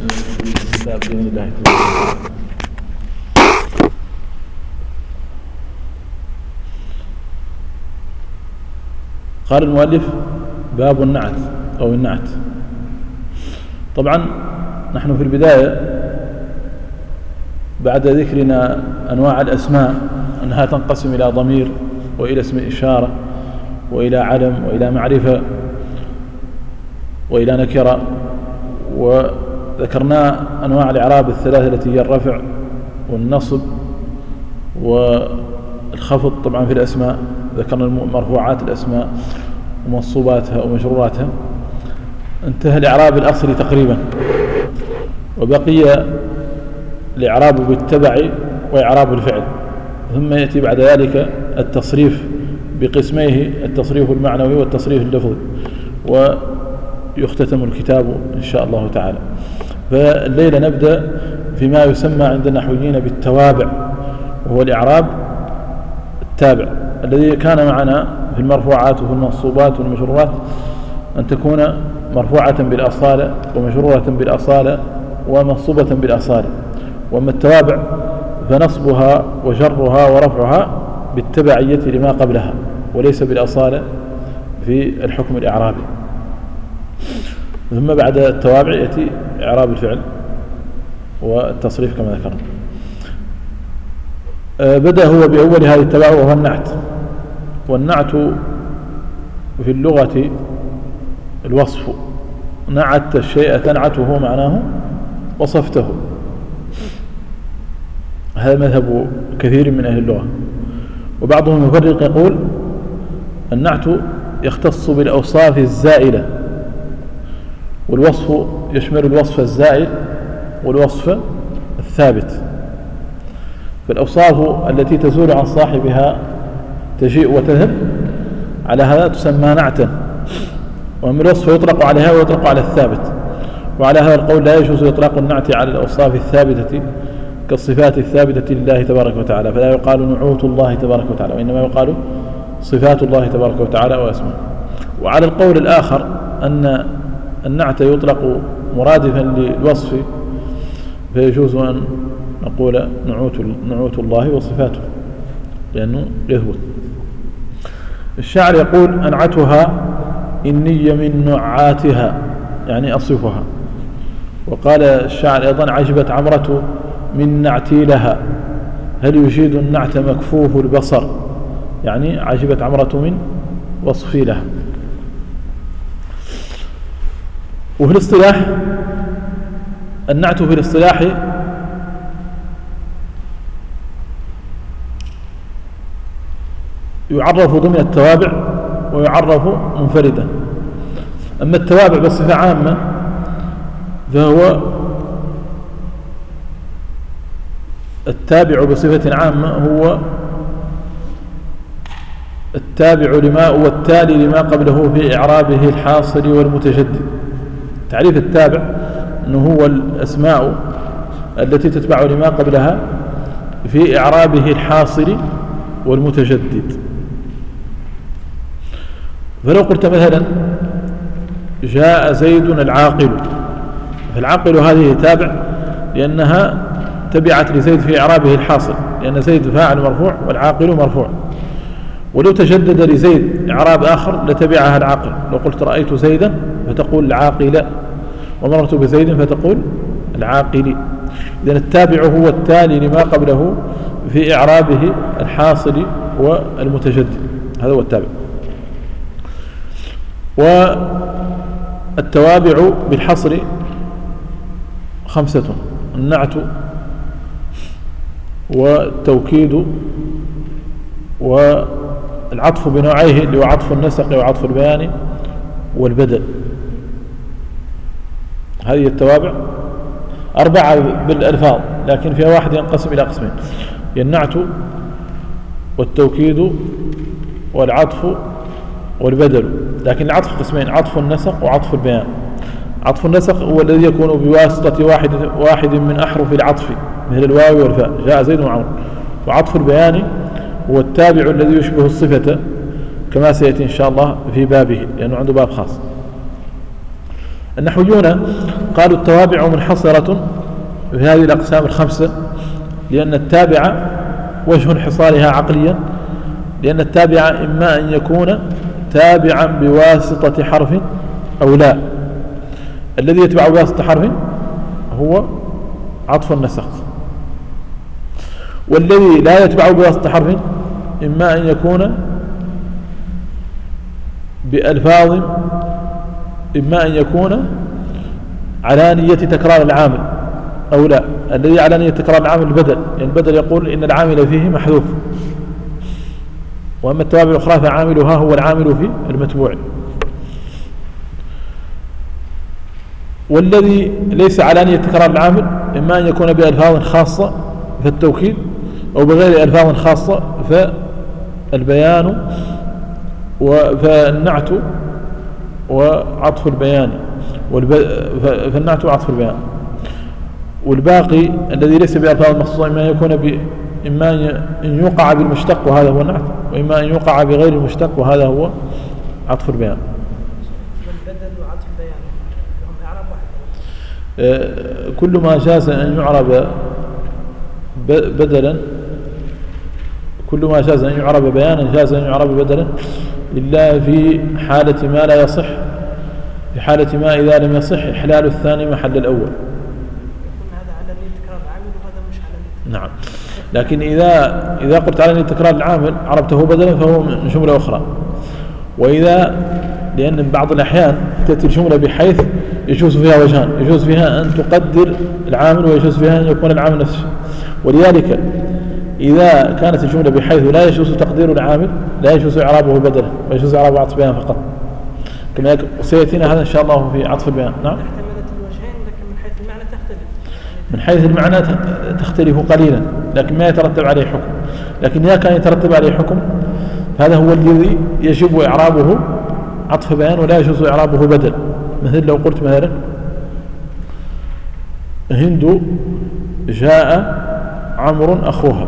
بإذن الله تعالى. قال المؤلف: باب النعت أو النعت. طبعا نحن في البداية بعد ذكرنا أنواع الأسماء أنها تنقسم إلى ضمير وإلى اسم إشارة وإلى علم وإلى معرفة وإلى نكرة، وذكرنا أنواع الإعراب الثلاثة التي هي الرفع والنصب والخفض. طبعا في الأسماء ذكرنا مرفوعات الأسماء ومنصوباتها ومجروراتها. انتهى الإعراب الأصلي تقريبا، وبقي الإعراب بالتبع وإعراب الفعل، ثم يأتي بعد ذلك التصريف بقسميه: التصريف المعنوي والتصريف اللفظي، ويختتم الكتاب إن شاء الله تعالى. فالليلة نبدأ فيما يسمى عند النحويين بالتوابع، وهو الإعراب التابع الذي كان معنا في المرفوعات وفي المنصوبات والمجرورات أن تكون مرفوعة بالأصالة ومجرورة بالأصالة ومنصوبة بالأصالة. وأما التوابع فنصبها وجرها ورفعها بالتبعية لما قبلها وليس بالأصالة في الحكم الإعرابي. ثم بعد التوابع يأتي إعراب الفعل والتصريف كما ذكرنا. بدأ هو بأول هذه التبع وهو النعت. والنعت في اللغة الوصف. نعت الشيء تنعته معناه وصفته. هذا مذهب كثير من أهل اللغة، وبعضهم يفرق يقول النعت يختص بالأوصاف الزائلة، والوصف يشمل الوصف الزائل والوصف الثابت. فالأوصاف التي تزول عن صاحبها تجيء وتذهب على هذا تسمى نعتا، ومن الوصف يطلق عليها ويطلق على الثابت. وعلى هذا القول لا يجوز إطلاق النعت على الأوصاف الثابتة كالصفات الثابتة لله تبارك وتعالى، فلا يقال نعوت الله تبارك وتعالى، وإنما يقال صفات الله تبارك وتعالى وأسماء. وعلى القول الآخر أن النعت يطلق مرادفا للوصف، فيجوز أن نقول نعوت الله وصفاته لأنه يثبت. الشاعر يقول: أنعتها إني من نعاتها، يعني أصفها. وقال الشاعر أيضا: عجبت عمرة من نعتي لها، هل يجيد النعت مكفوف البصر، يعني عجبت عمرة من وصفي لها. وفي الاصطلاح النعت في الاصطلاح يعرف ضمن التوابع ويعرف منفردا. أما التوابع بصفة عامة فهو التابع بصفة عامة هو التابع لما والتالي لما قبله في إعرابه الحاصل والمتجدد. تعريف التابع أنه هو الأسماء التي تتبع لما قبلها في إعرابه الحاصل والمتجدد. فلو قلت مثلا جاء زيد العاقل، فالعاقل هذه تابع لأنها تبعت لزيد في إعرابه الحاصل، لأن زيد فاعل مرفوع والعاقل مرفوع. ولو تجدد لزيد إعراب آخر لتبعها العاقل. لو قلت رأيت زيدا فتقول العاقل، ومررت بزيد فتقول العاقل. إذن التابع هو التالي لما قبله في إعرابه الحاصل والمتجدد، هذا هو التابع. والتوابع بالحصر 5: النعت والتوكيد والعطف بنوعيه اللي هو عطف النسق وعطف البيان والبدل. هذه التوابع 4 بالألفاظ، لكن فيها واحد ينقسم إلى قسمين: النعت والتوكيد والعطف والبدل. لكن العطف قسمين: عطف النسق وعطف البيان. عطف النسق هو الذي يكون بواسطة واحد من أحرف العطف مثل الواو والفاء، جاء زيد وعمر. وعطف البيان هو التابع الذي يشبه الصفة كما سيأتي إن شاء الله في بابه، لأنه عنده باب خاص. النحويون قالوا التوابع منحصرة في هذه الأقسام الخمسة، لأن التابعة وجه انحصارها عقليا، لأن التابعة إما أن يكون تابعا بواسطة حرف أو لا. الذي يتبع بواسطة حرف هو عطف النسخ، والذي لا يتبع بواسطة حرف إما أن يكون بألفاظ، إما أن يكون على نية تكرار العامل أو لا. الذي على نية تكرار العامل البدل، يعني البدل يقول إن العامل فيه محذوف، وأما التوابع الأخرى فعاملها هو العامل في المتبوع. والذي ليس على نية تكرار العامل إما أن يكون بألفاظ خاصة فالتوكيد، أو بغير ألفاظ خاصة فالبيان فالنعت وعطف البيان، فالنعت وعطف البيان. والباقي الذي ليس بألفاظ مخصوصة إما يكون إما أن يوقع بالمشتق وهذا هو النعت، وإما أن يوقع بغير المشتق وهذا هو عطف البيان. البدل وعطف البيان هم إعراب واحد. كل ما جاز أن يعرب بدلا، كل ما جاز أن يعرب بيانا جاز أن يعرب بدلا، إلا في حالة ما لا يصح، في حالة ما إذا لم يصح إحلال الثاني محل الأول. هذا على نية تكرار العامل وهذا مش على نية. نعم، لكن إذا قلت على نية تكرار العامل عربته بدلا فهو من جملة أخرى. وإذا، لأن بعض الأحيان تأتي الجملة بحيث يجوز فيها وجهان، يجوز فيها أن تقدر العامل ويجوز فيها أن يكون العامل نفسه. ولذلك إذا كانت الجملة بحيث لا يجوز تقدير العامل لا يجوز إعرابه بدلا ويجوز إعرابه عطف بيان فقط، كما سيأتينا هذا إن شاء الله في عطف البيان. نعم، احتملت الوجهين لكن من حيث المعنى تختلف. من حيث المعنى تختلف قليلا لكن ما يترتب عليه حكم. لكن إذا كان يترتب عليه حكم هذا هو الذي يجب إعرابه عطف بيان ولا يجوز إعرابه بدل. مثل لو قلت مثلا هند جاء عمرو أخوها،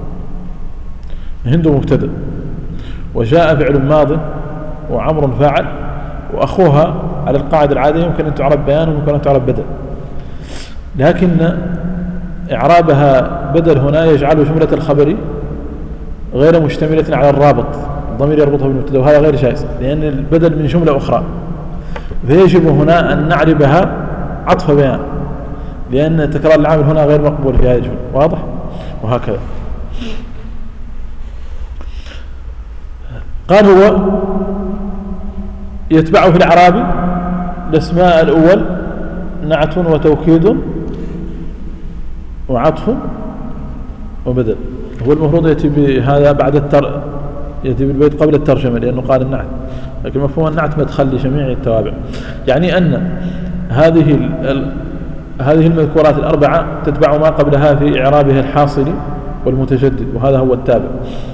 هند مبتدأ وجاء فعل ماض وعمر فاعل، وأخوها على القاعدة العادية يمكن أن تعرب بيان ويمكن أن تعرب بدل، لكن إعرابها بدل هنا يجعل جملة الخبر غير مشتملة على الرابط، الضمير يربطها بالمبتدأ، وهذا غير جائز لأن البدل من جملة أخرى، فيجب هنا أن نعربها عطف بيان لأن تكرار العامل هنا غير مقبول في هذه الجملة. واضح؟ وهكذا. قال هو يتبع في الإعراب الاسماء الأول نعت وتوكيد وعطف وبدل. هو المفروض يأتي بهذا بعد يأتي بالبيت قبل الترجمة لأنه قال النعت، لكن مفهوم النعت مدخل لجميع التوابع، يعني أن هذه المذكورات الأربعة تتبع ما قبلها في إعرابها الحاصل والمتجدد، وهذا هو التابع.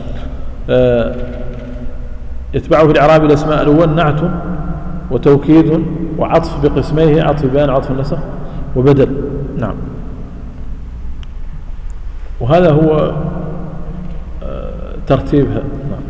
يتبع في الإعراب الأسماء الأول نعت وتوكيد وعطف بقسميه، عطف بيان عطف النسخ وبدل. نعم، وهذا هو ترتيبها. نعم.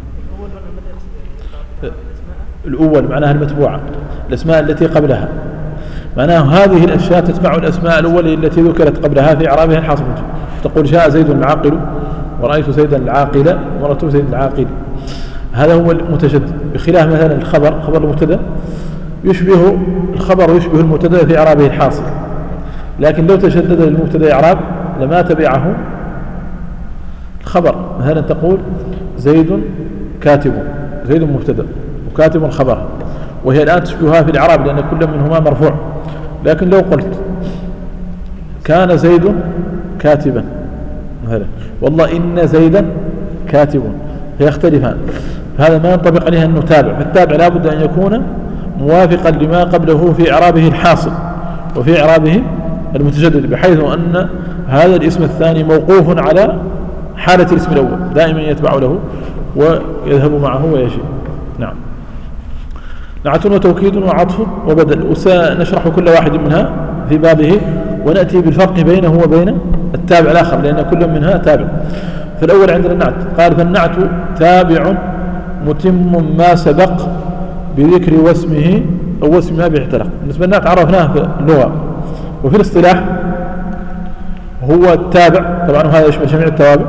الأول معناها المتبوعة، الأسماء التي قبلها معناها هذه الأشياء تتبع الأسماء الأول التي ذكرت قبلها في إعرابها الحاصل. تقول جاء زيد العاقل ورأيت زيدا العاقل ورأيت زيد العاقل، هذا هو المتجدد، بخلاف مثلا الخبر، خبر المبتدا يشبه الخبر ويشبه المبتدا في إعرابه الحاصل، لكن لو تجدد للمبتدا إعراب لما تبعه الخبر. مثلا تقول زيد كاتب، زيد مبتدا وكاتب خبر، وهي الآن تشبهها في الإعراب لأن كل منهما مرفوع. لكن لو قلت كان زيد كاتبا مثلا والله إن زيدا كاتب فيختلفان، هذا ما ينطبق عليها أنه تابع، فالتابع لا بد أن يكون موافقا لما قبله في إعرابه الحاصل وفي إعرابه المتجدد، بحيث أن هذا الاسم الثاني موقوف على حالة الاسم الأول دائما يتبع له ويذهب معه ويجي. نعم، نعت وتوكيد وعطف وبدل، وسنشرح كل واحد منها في بابه ونأتي بالفرق بينه وبين التابع الآخر لأن كل منها تابع. فالأول عندنا النعت، قال فالنعت تابع متم ما سبق بذكر واسمه أو واسم ما به اعترق. بالنسبة لنا عرفناه في اللغة وفي الاصطلاح هو التابع، طبعا هذا يشمل جميع التوابع،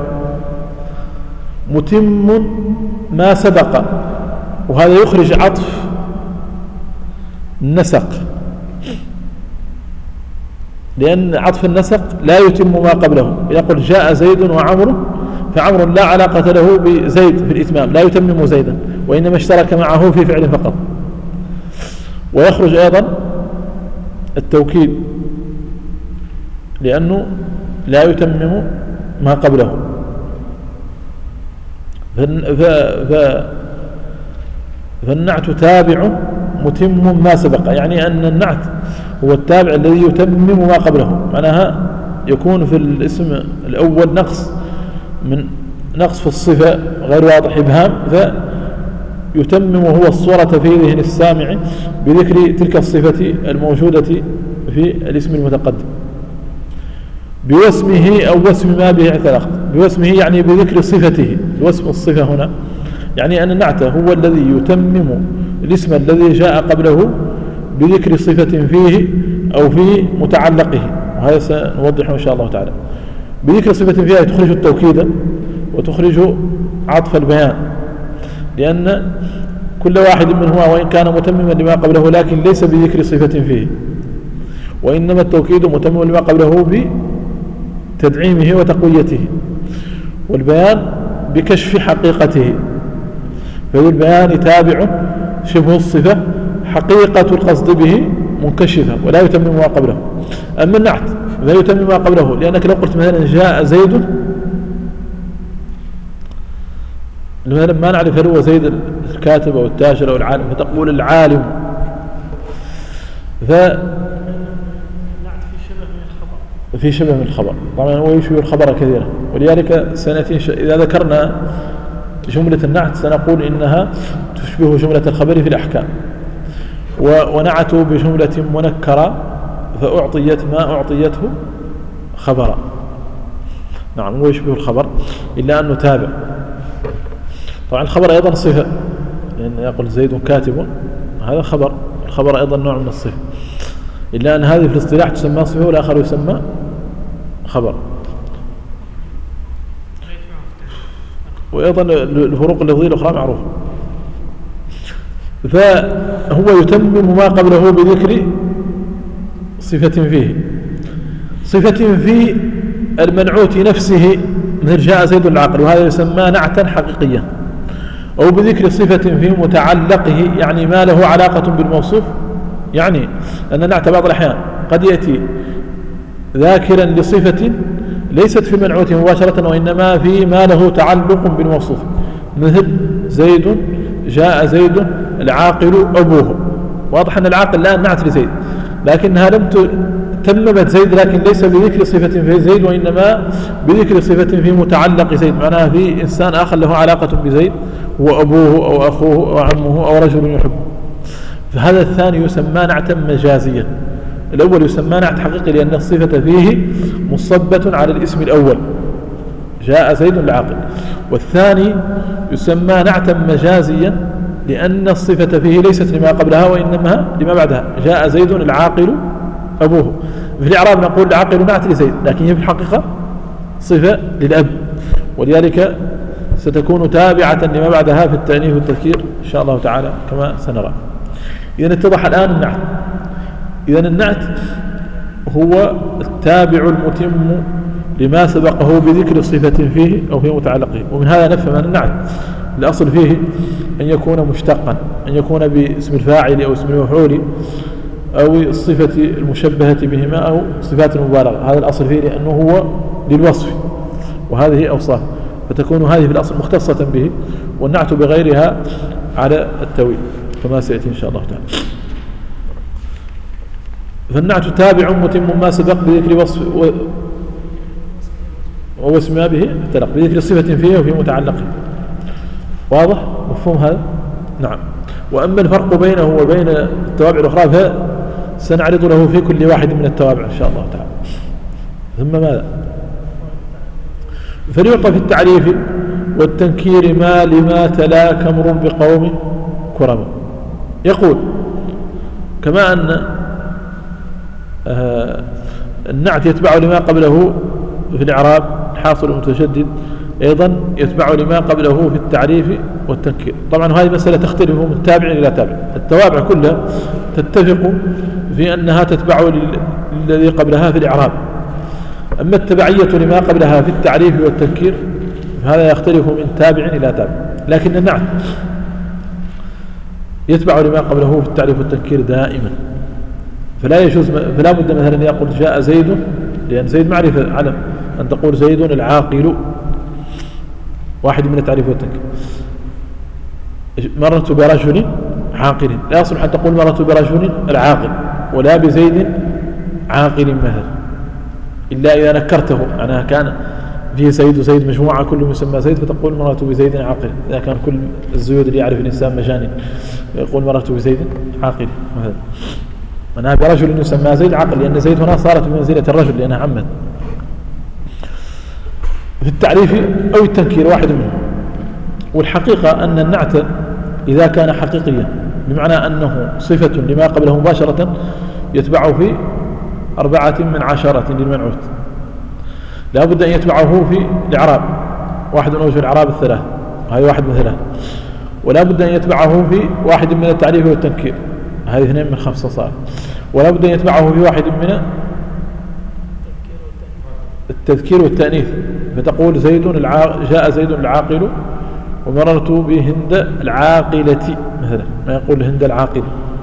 متم ما سبق، وهذا يخرج عطف النسق، لأن عطف النسق لا يتم ما قبله. يقول جاء زيد وعمر، فعمر لا علاقة له بزيد في الإتمام، لا يتمم زيدا، وإنما اشترك معه في فعل فقط. ويخرج أيضا التوكيد لأنه لا يتمم ما قبله. فالنعت تابع متم ما سبق، يعني أن النعت هو التابع الذي يتمم ما قبله. معناها يكون في الاسم الأول نقص في الصفة غير واضح إبهام، فيتمم هو الصورة في ذهن السامع بذكر تلك الصفة الموجودة في الاسم المتقدم بواسمه أو واسم ما به اعترق. بواسمه يعني بذكر صفته، واسم الصفة هنا يعني أن النعت هو الذي يتمم الاسم الذي جاء قبله بذكر صفة فيه أو في متعلقه، وهذا سنوضحه إن شاء الله تعالى. بذكر صفة فيها تخرج التوكيد وتخرج عطف البيان، لأن كل واحد منهما وإن كان متمما لما قبله لكن ليس بذكر صفة فيه، وإنما التوكيد متمم لما قبله بتدعيمه وتقويته، والبيان بكشف حقيقته. فالبيان تابع شبه الصفة، حقيقة القصد به منكشفة ولا يتمم ما قبله. أما النعت لا يتمم ما قبله، لأنك لو قلت مثلا جاء زيد، مثلا ما نعرف هل هو زيد الكاتب أو التاجر أو العالم، فتقول العالم، في شبه من الخبر. طبعا هو يشبه الخبر كثيرا، ولذلك سنأتي إذا ذكرنا جملة النعت سنقول إنها تشبه جملة الخبر في الأحكام. ونعتوا بجملة منكرة فأعطيت ما أعطيته خبرا. نعم هو يشبه الخبر إلا أنه تابع. طبعا الخبر أيضا صفة، لأن يقول زيد كاتب هذا خبر، الخبر أيضا نوع من الصفة، إلا أن هذه في الاصطلاح تسمى صفة والآخر يسمى خبر. وأيضا الفروق اللفظية الأخرى معروفة. فهو يتمم ما قبله بذكر صفة فيه، صفة في المنعوت نفسه، مثل جاء زيد العاقل، وهذا يسمى نعتا حقيقيا، أو بذكر صفة في متعلقه، يعني ما له علاقة بالموصوف. يعني أن النعت بعض الأحيان قد يأتي ذاكرا لصفة ليست في المنعوت مباشرة، وإنما في ما له تعلق بالموصوف، مثل زيد جاء زيد العاقل أبوه. واضح أن العاقل الآن نعت لزيد، لكنها لم تممت زيد، لكن ليس بذكر صفة في زيد، وإنما بذكر صفة في متعلق زيد، معناها في إنسان آخر له علاقة بزيد، هو أبوه أو أخوه أو عمه أو رجل يحبه. فهذا الثاني يسمى نعتا مجازيا. الأول يسمى نعت حقيقي لأن الصفة فيه مصبة على الاسم الأول، جاء زيد العاقل. والثاني يسمى نعتا مجازيا لأن الصفة فيه ليست لما قبلها وإنما لما بعدها، جاء زيد العاقل أبوه. في الإعراب نقول العاقل نعت لزيد، لكن هي في الحقيقة صفة للأب، ولذلك ستكون تابعة لما بعدها في التأنيث والتذكير إن شاء الله تعالى كما سنرى. إذن اتضح الآن النعت. إذن النعت هو التابع المتم لما سبقه بذكر صفة فيه أو في متعلقه. ومن هذا نفهم أن النعت الأصل فيه أن يكون مشتقا، أن يكون باسم الفاعل أو اسم المفعول أو الصفة المشبهة بهما أو صفات المبالغة. هذا الأصل فيه لأنه هو للوصف، وهذه أوصاف، فتكون هذه في الأصل مختصة به، والنعت بغيرها على التويل كما سيأتي إن شاء الله تعالى. فالنعت تابع متم ما سبق بذكر وصف واسم ما به اعترق، بذكر صفة فيه وفي متعلقه. واضح مفهوم هذا؟ نعم. وأما الفرق بينه وبين التوابع الأخرى فسنعرض له في كل واحد من التوابع إن شاء الله تعالى. ثم ماذا؟ فليعطى في التعريف والتنكير ما لما تلا كمر بقوم كرم. يقول كما أن النعت يتبع لما قبله في الإعراب الحاصل المتشدد أيضا يتبع لما قبله في التعريف والتنكير. طبعا هذه مسألة تختلف من تابع إلى تابع. التوابع كلها تتفق في أنها تتبع للذي قبلها في الإعراب. أما التبعية لما قبلها في التعريف والتنكير هذا يختلف من تابع إلى تابع. لكن النعت يتبع لما قبله في التعريف والتنكير دائما. فلا بد مثلا أن يقول جاء زيد، لأن زيد معرفة علم، أن تقول زيد العاقل، واحد من التعريف والتنكير. مررت برجل عاقل، لا يصلح أن تقول مررت برجل العاقل ولا بزيد عاقل مثلا، إلا إذا نكرته، معناها كان فيه زيد وزيد مجموعة كل مسمى زيد، فتقول مررت بزيد عاقل. إذا كان كل الزيود اللي يعرف الإنسان مجانين يقول مررت بزيد عاقل مثلا، معناها برجل يسمى زيد عاقل، لأن زيد هنا صارت بمنزلة الرجل لأنها عمد. في التعريف أو التنكير واحد منهم. والحقيقة أن النعت إذا كان حقيقيا بمعنى أنه صفة لما قبله مباشرة يتبعه في 14 للمنعوت، لا بد أن يتبعه في الإعراب، واحد من أوجه الإعراب الثلاث، هذه واحد من ثلاث. ولا بد أن يتبعه في واحد من التعريف والتنكير، هذه 2 من 5 صار. ولا بد أن يتبعه في واحد من التذكير والتأنيث، فتقول جاء زيد العاقل ومررت بهند العاقلة مثلا، ما يقول هند العاقل.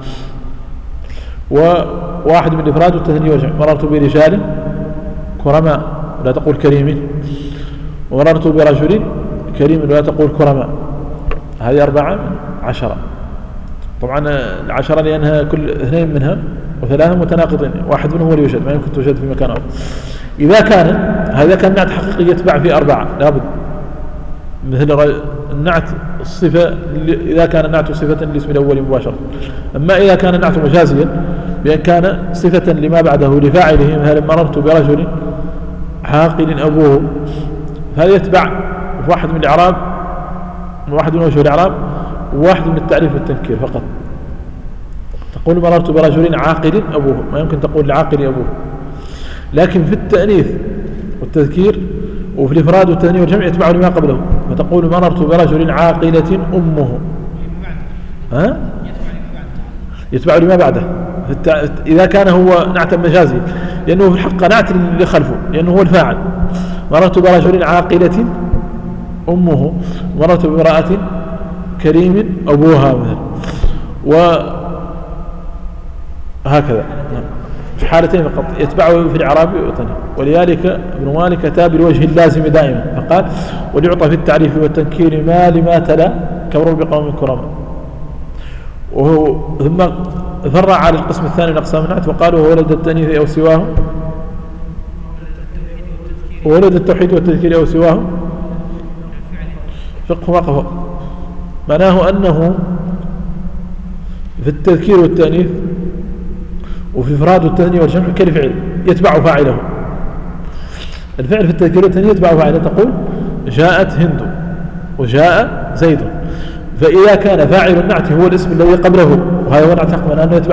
وواحد من الإفراد والتثنية والجمع، مررت برجال كرماء ولا تقول كريم، ومررت برجل كريم ولا تقول كرماء. هذه 14. طبعا 10 لأنها كل 2 منها و3 متناقضين، واحد منهم هو اللي يوجد، ما يمكن توجد في مكان آخر. إذا كان نعت حقيقي يتبع في 4 لابد، مثل النعت الصفة إذا كان النعت صفة للاسم الأول مباشرة. أما إذا كان النعت مجازيا بأن كان صفة لما بعده لفاعله، مثلا مررت برجل عاقل أبوه، هذا يتبع في واحد من الإعراب، واحد من وجه الإعراب، وواحد من التعريف والتنكير فقط. تقول مررت برجل عاقل أبوه، ما يمكن تقول لعاقل أبوه. لكن في التأنيث والتذكير وفي الإفراد والتثنية والجمع يتبع لما قبله، فتقول مررت برجل عاقلة أمه، يتبع لما بعده إذا كان هو نعتا مجازي، لأنه في الحق نعت اللي خلفه لأنه هو الفاعل. مررت برجل عاقلة أمه، مررت بامرأة كريم أبوها مثلا، وهكذا في حالتين فقط يتبعه في الإعراب والتنكير. ولذلك ابن مالك أتى بالوجه اللازم دائما فقال وليعطى في التعريف والتنكير ما لما تلا كمروا بقوم كرما. ثم فرع على القسم الثاني من أقسام النعت وقالوا هو ولد التأنيث أو سواه، ولد التوحيد والتذكير أو سواه فقه وقف. معناه أنه في التذكير والتأنيث وفي الإفراد والتثنية والجمع كالفعل يتبع فاعله. الفعل في التذكير والتأنيث يتبع فاعله، تقول جاءت هند وجاء زيد. فإذا كان فاعل النعت هو الاسم الذي قبله، وهذا هو نعت حقا أنه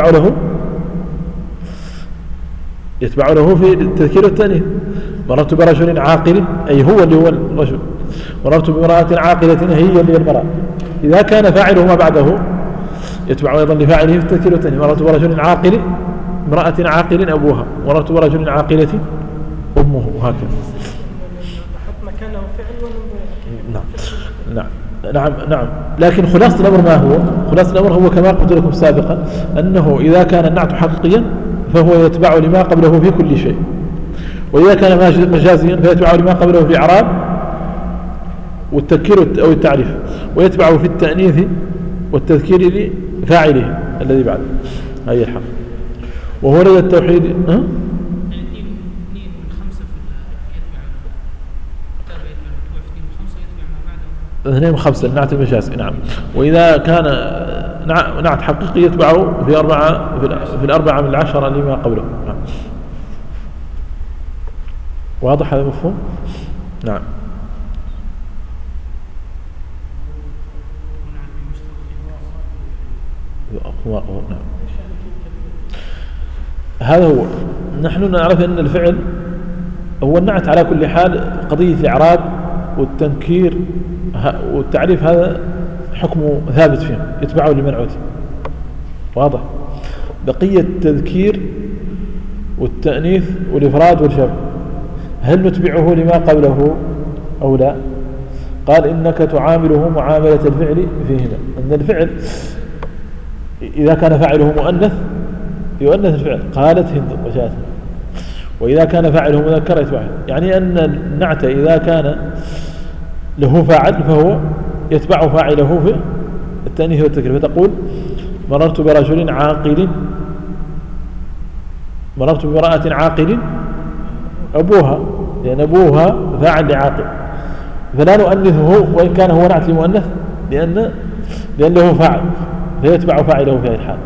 يتبع له في التذكير والتأنيث. مررت برجل عاقل أي هو اللي هو الرجل، مررت بامرأة عاقلة هي اللي المرأة. إذا كان فاعله ما بعده يتبع أيضا لفاعله في التذكير والتأنيث. مررت برجل عاقل امرأة عاقل أبوها، مررت برجل عاقلة أمه، وهكذا. حط مكانه فعل نعم. لكن خلاصة الأمر ما هو؟ خلاصة الأمر هو كما قلت لكم سابقا أنه إذا كان النعت حقيقيا فهو يتبع لما قبله في كل شيء، وإذا كان مجازيا فيتبع لما قبله في الإعراب والتذكير أو التعريف، ويتبع في التأنيث والتذكير لفاعله الذي بعده. هذه الحق. وهو لدى التوحيد اثنين وخمسة النعت المجازي. نعم. وإذا كان نعت حقيقي يتبعه في 4 من 10 لما قبله. نعم. واضح هذا مفهوم؟ نعم. نعم. هذا هو. نحن نعرف أن الفعل هو النعت على كل حال، قضية الإعراب والتنكير والتعريف هذا حكمه ثابت فيهم، يتبعه لمنعوته، واضح. بقية التذكير والتأنيث والإفراد والجمع هل نتبعه لما قبله أو لا؟ قال إنك تعامله معاملة الفعل فيهما، أن الفعل إذا كان فاعله مؤنث يؤنث الفعل، قالت هند وجاءت، وإذا كان فاعله مذكر يتبعه، يعني أن النعت إذا كان له فاعل فهو يتبع فاعله في التأنيث والتذكير. فتقول مررت برجل عاقل، مررت بامرأة عاقل أبوها، لأن أبوها فاعل لعاقل، فلا نؤنثه وإن كان هو نعت لمؤنث لأن له فاعل فيتبع فاعله في هذه الحال.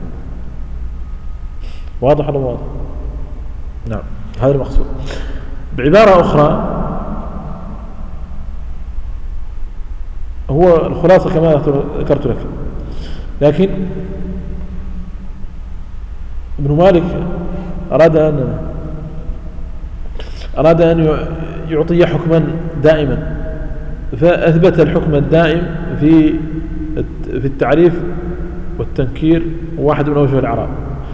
واضح ولا واضح؟ نعم، هذا المقصود. بعبارة أخرى هو الخلاصة كما ذكرت لك، لكن ابن مالك أراد أن يعطي حكما دائما، فأثبت الحكم الدائم في التعريف والتنكير، واحد من أوجه الإعراب،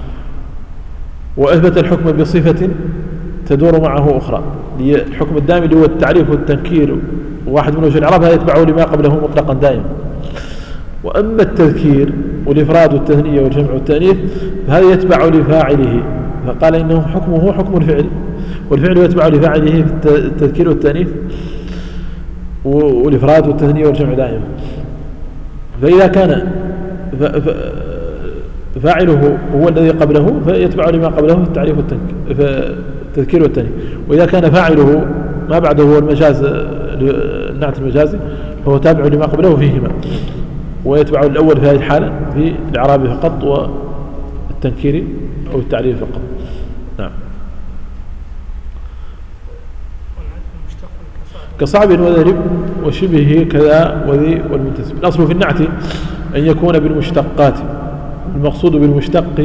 وأثبت الحكم بصفة تدور معه أخرى. الحكم الدائم اللي هو التعريف والتنكير واحد من وجه الإعراب هذا يتبعه لما قبله مطلقا دائما. وأما التذكير والإفراد والتثنية والجمع والتأنيث فهذا يتبع لفاعله، فقال إنه حكمه حكم الفعل، والفعل يتبع لفاعله في التذكير والتأنيث والإفراد والتثنية والجمع دائما. فإذا كان فاعله هو الذي قبله فيتبع لما قبله في التعريف التذكير والتأنيث، وإذا كان فاعله ما بعده هو المجاز النعت المجازي فهو تابع لما قبله فيهما، ويتبع الأول في هذه الحالة في الإعراب فقط والتنكير أو التعريف فقط. نعم. كصعب وذرب وشبهه كذا وذي والمنتسب. الأصل في النعت أن يكون بالمشتقات. المقصود بالمشتق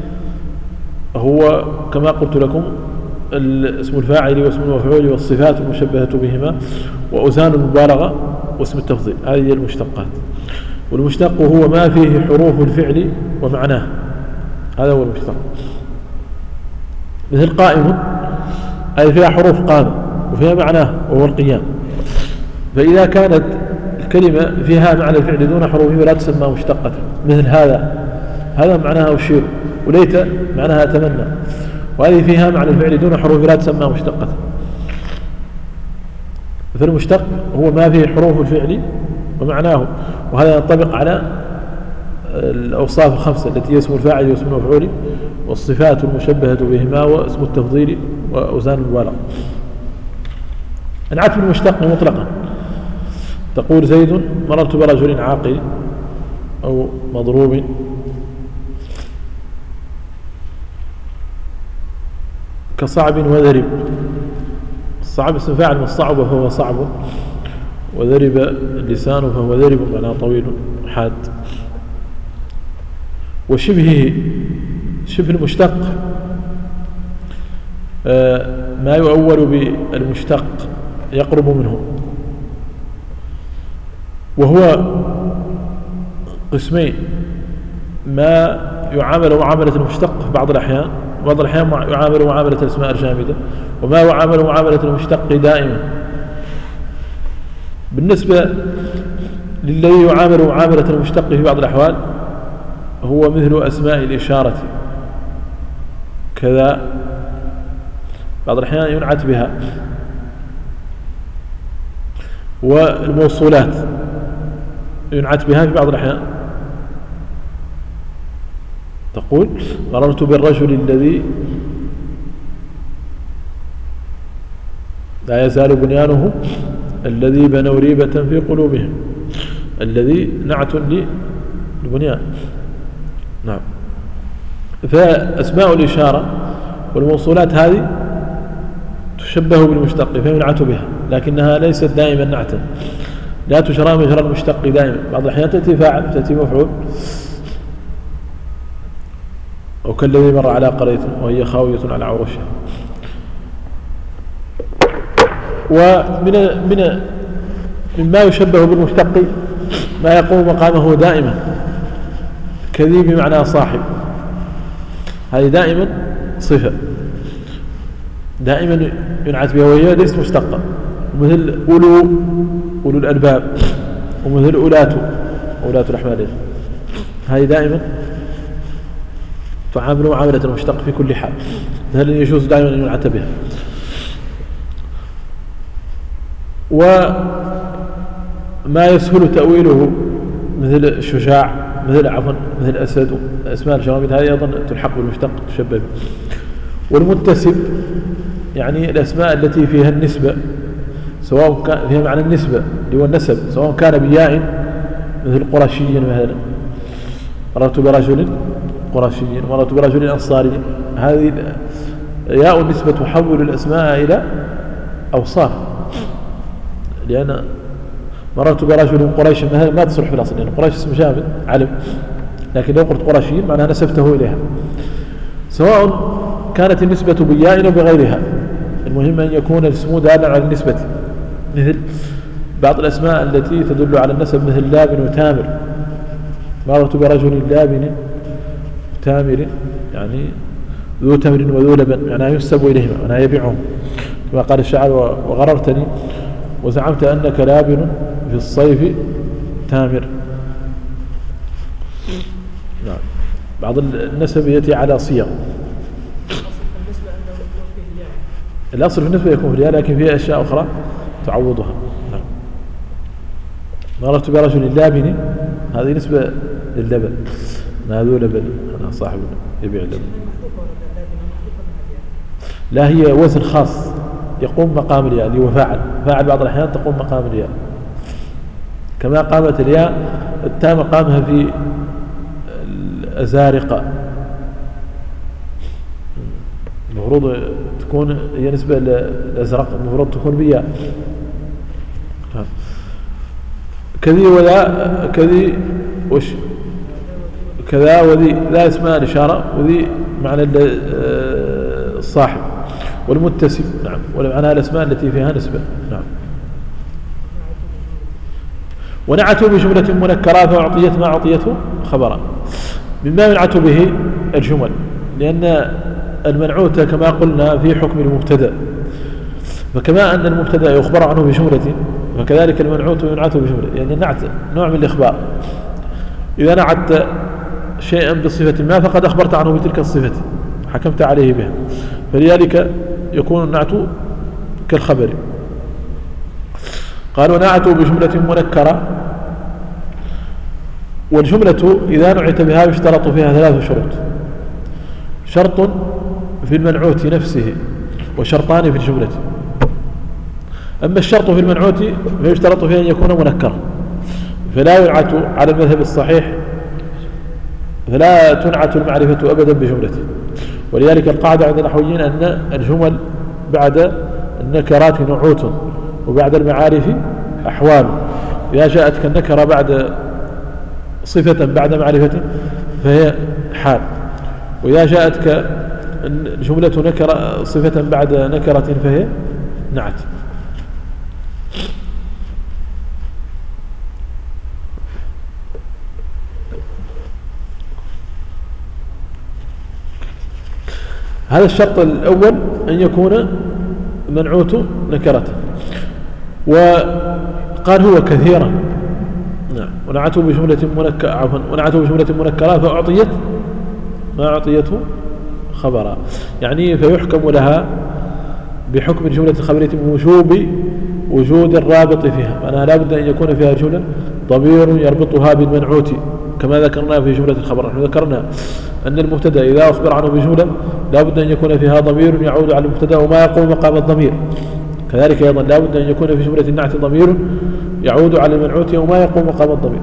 هو كما قلت لكم اسم الفاعل واسم المفعول والصفات المشبهة بهما وأوزان المبالغة واسم التفضيل، هذه المشتقات. والمشتق هو ما فيه حروف الفعل ومعناه، هذا هو المشتق. مثل قائم أي فيها حروف قام وفيها معناه وهو القيام، فإذا كانت الكلمة فيها معنى الفعل دون حروفه فلا تسمى مشتقة. مثل هذا معناها أشير، وليت معناها أتمنى، وهذه فيها معنى الفعل دون حروف لا تسمى مشتقة. فالمشتق هو ما فيه حروف الفعل ومعناه، وهذا ينطبق على الأوصاف الخمسة التي هي اسم الفاعل واسم المفعول والصفات المشبهة بهما واسم التفضيل وأوزان المبالغة. العطف المشتق مطلقا تقول زيد مررت برجل عاقل أو مضروب، كصعب وذرب. الصعب اسم فاعل من الصعب فهو صعب، وذرب اللسان فهو ذرب معناه طويل حاد. وشبهه شبه المشتق ما يؤول بالمشتق يقرب منه، وهو قسمين: ما يعامل معاملة المشتق في بعض الأحيان، وبعض الأحيان يعامل معاملة الأسماء الجامدة، وما يعامل معاملة المشتق دائما. بالنسبة للذي يعامل معاملة المشتق في بعض الأحوال هو مثل أسماء الإشارة كذا، بعض الأحيان ينعت بها، والموصولات ينعت بها في بعض الأحيان. تقول مررت بالرجل الذي لا يزال بنيانه الذي بنوا ريبة في قلوبهم، الذي نعت للبنيان. نعم. فأسماء الإشارة والموصولات هذه تشبه بالمشتق فينعت بها، لكنها ليست دائما نعتا، لا تجرى مجرى المشتق دائما. بعض الأحيان تأتي فاعل، تأتي مفعول، أو كالذي مر على قرية وهي خاوية على عروشها. مما يشبه بالمشتق ما يقوم مقامه دائما، كذي بمعنى صاحب، هذه دائما صفة دائما ينعت بها وهي ليست مشتقة، ومثل أولو الألباب، ومثل أولاة الأحمال، هذه دائما تعامل معاملة المشتق في كل حال، هل يجوز دائما أن ينعت بها. وما يسهل تأويله مثل الشجاع، مثل الأسد، أسماء الجراميد هذه أيضا تلحق بالمشتق تشبه به. والمنتسب يعني الأسماء التي فيها النسبة، سواء كان فيها معنى النسبة اللي هو النسب، سواء كان بياء مثل قرشي مثلا، مررت برجل قرشي، مررت برجل أنصاري، هذه ياء النسبة تحول الأسماء إلى أوصاف، لأن مررت برجل قريش مثلا ما تصلح في الأصل، لأن قريش اسم جامد علم، لكن لو قلت قرشي معناها نسبته إليها، سواء كانت النسبة بياء أو بغيرها، المهم أن يكون الاسم دالا على النسبة، مثل بعض الأسماء التي تدل على النسب مثل لابن وتامر، مررت برجل لابن تامر يعني ذو تمر وذو لبن، يعني ينسب إليهما، يعني يبيعهم، كما قال الشاعر وغررتني وزعمت أنك لابن في الصيف تامر. نعم. بعض النسب يأتي على صيغ، الأصل في النسبة يكون في الياء، لكن فيها أشياء أخرى تعوضها. نعم. مررت برجل لابن، هذه نسبة لللبن، ما ذو لبن، أنا صاحب يبيع اللبن، لا هي وزن خاص يقوم مقام الياء، اللي هو فاعل بعض الأحيان تقوم مقام الياء، كما قامت الياء التاء مقامها في الأزارقة، المفروض تكون هي نسبة للأزرق، المفروض تكون بياء. كذي وذا، كذي وش كذا وذي، لا اسماء الإشارة، وذي معنى الصاحب. والمتسم نعم، ومعناها الأسماء التي فيها نسبة. نعم. ونعتوا بجملة منكرة فأعطيت ما أعطيته خبرا، مما ينعت به الجمل، لأن المنعوت كما قلنا في حكم المبتدأ، فكما أن المبتدأ يخبر عنه بجملة فكذلك المنعوت ينعت بجملة، يعني النعت نوع من الإخبار، إذا نعت شيئا بصفة ما فقد أخبرت عنه بتلك الصفة، حكمت عليه بها، فلذلك يكون النعت كالخبر. قال ونعتوا بجملة منكرة، والجملة إذا نعت بها يشترط فيها 3 شروط، شرط في المنعوت نفسه وشرطان في الجملة. أما الشرط في المنعوت فيشترط فيه أن يكون منكرا، فلا ينعت على المذهب الصحيح، فلا تنعت المعرفة أبدا بجملته، ولذلك القاعدة عند النحويين أن الجمل بعد النكرات نعوت، وبعد المعارف أحوال، إذا جاءتك النكرة بعد صفة بعد معرفة فهي حال، وإذا جاءتك الجملة نكرة صفة بعد نكرة فهي نعت. هذا الشرط الأول أن يكون منعوت نكرته، وقال هو كثيرا. نعم. ونعته بجملة منكرة فأعطيت ما أعطيته خبرا، يعني فيحكم لها بحكم الجملة الخبرية وجود الرابط فيها، معناها لا بد أن يكون فيها جملة ضمير يربطها بالمنعوت، كما ذكرنا في جملة الخبر. نحن ذكرنا أن المبتدأ إذا أخبر عنه بجملة لا بد أن يكون فيها ضمير يعود على المبتدأ وما يقوم مقام الضمير، كذلك أيضا لا بد أن يكون في جملة النعت ضمير يعود على المنعوت وما يقوم مقام الضمير.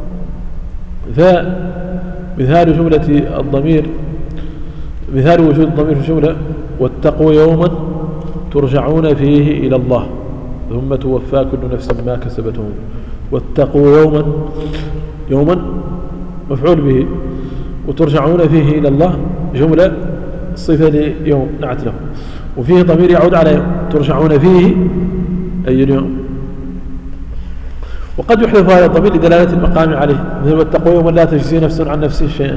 فمثال جملة الضمير، مثال وجود الضمير في الجملة: واتقوا يوما ترجعون فيه إلى الله ثم توفى كل نفس ما كسبت. واتقوا يوما مفعول به، وترجعون فيه إلى الله جملة صفة ليوم نعت له، وفيه ضمير يعود على يوم ترجعون فيه أي اليوم. وقد يحذف هذا الضمير لدلالة المقام عليه، مثل واتقوا يوما لا تجزي نفس عن نفس شيئا،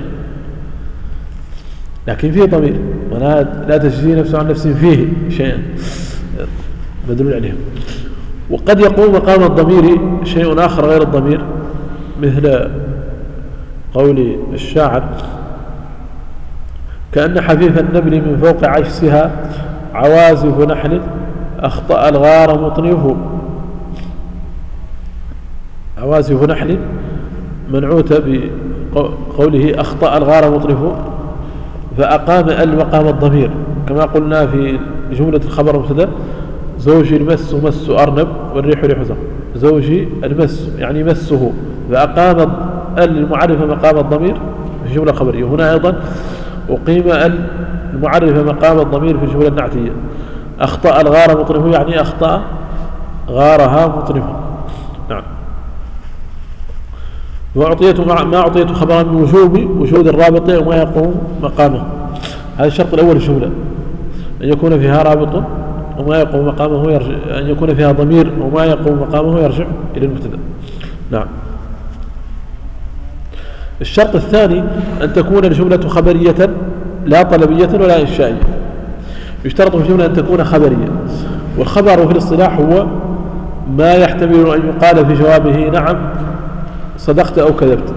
لكن فيه ضمير لا تجزي نفس عن نفس فيه شيئا مدلول عليه. وقد يقوم مقام الضمير شيء آخر غير الضمير، مثل قول الشاعر: كأن حفيف النبل من فوق عشسها عوازف نحل أخطأ الغار مطنفه. عوازف نحل منعوتة بقوله أخطأ الغار مطنفه، فأقام مقام الضمير، كما قلنا في جملة الخبر المبتدأ: زوجي المس مس أرنب والريح ريح زهر. زوجي المس يعني مسه، فأقام المعرفة مقام الضمير في الجملة الخبرية. هنا أيضا أقيم المعرفة مقام الضمير في الجملة النعتية: أخطأ الغار مطرفه يعني أخطأ غارها مطرفه. نعم. ما أعطيت خبرا من وجود الرابط وما يقوم مقامه. هذا الشرط الأول الجملة، أن يكون فيها رابط وما يقوم مقامه يرجع، أن يكون فيها ضمير وما يقوم مقامه يرجع إلى المبتدأ. نعم. الشرط الثاني أن تكون الجملة خبرية لا طلبية ولا إنشائية. يشترط في الجملة أن تكون خبرية، والخبر في الاصطلاح هو ما يحتمل أن يقال في جوابه نعم صدقت أو كذبت.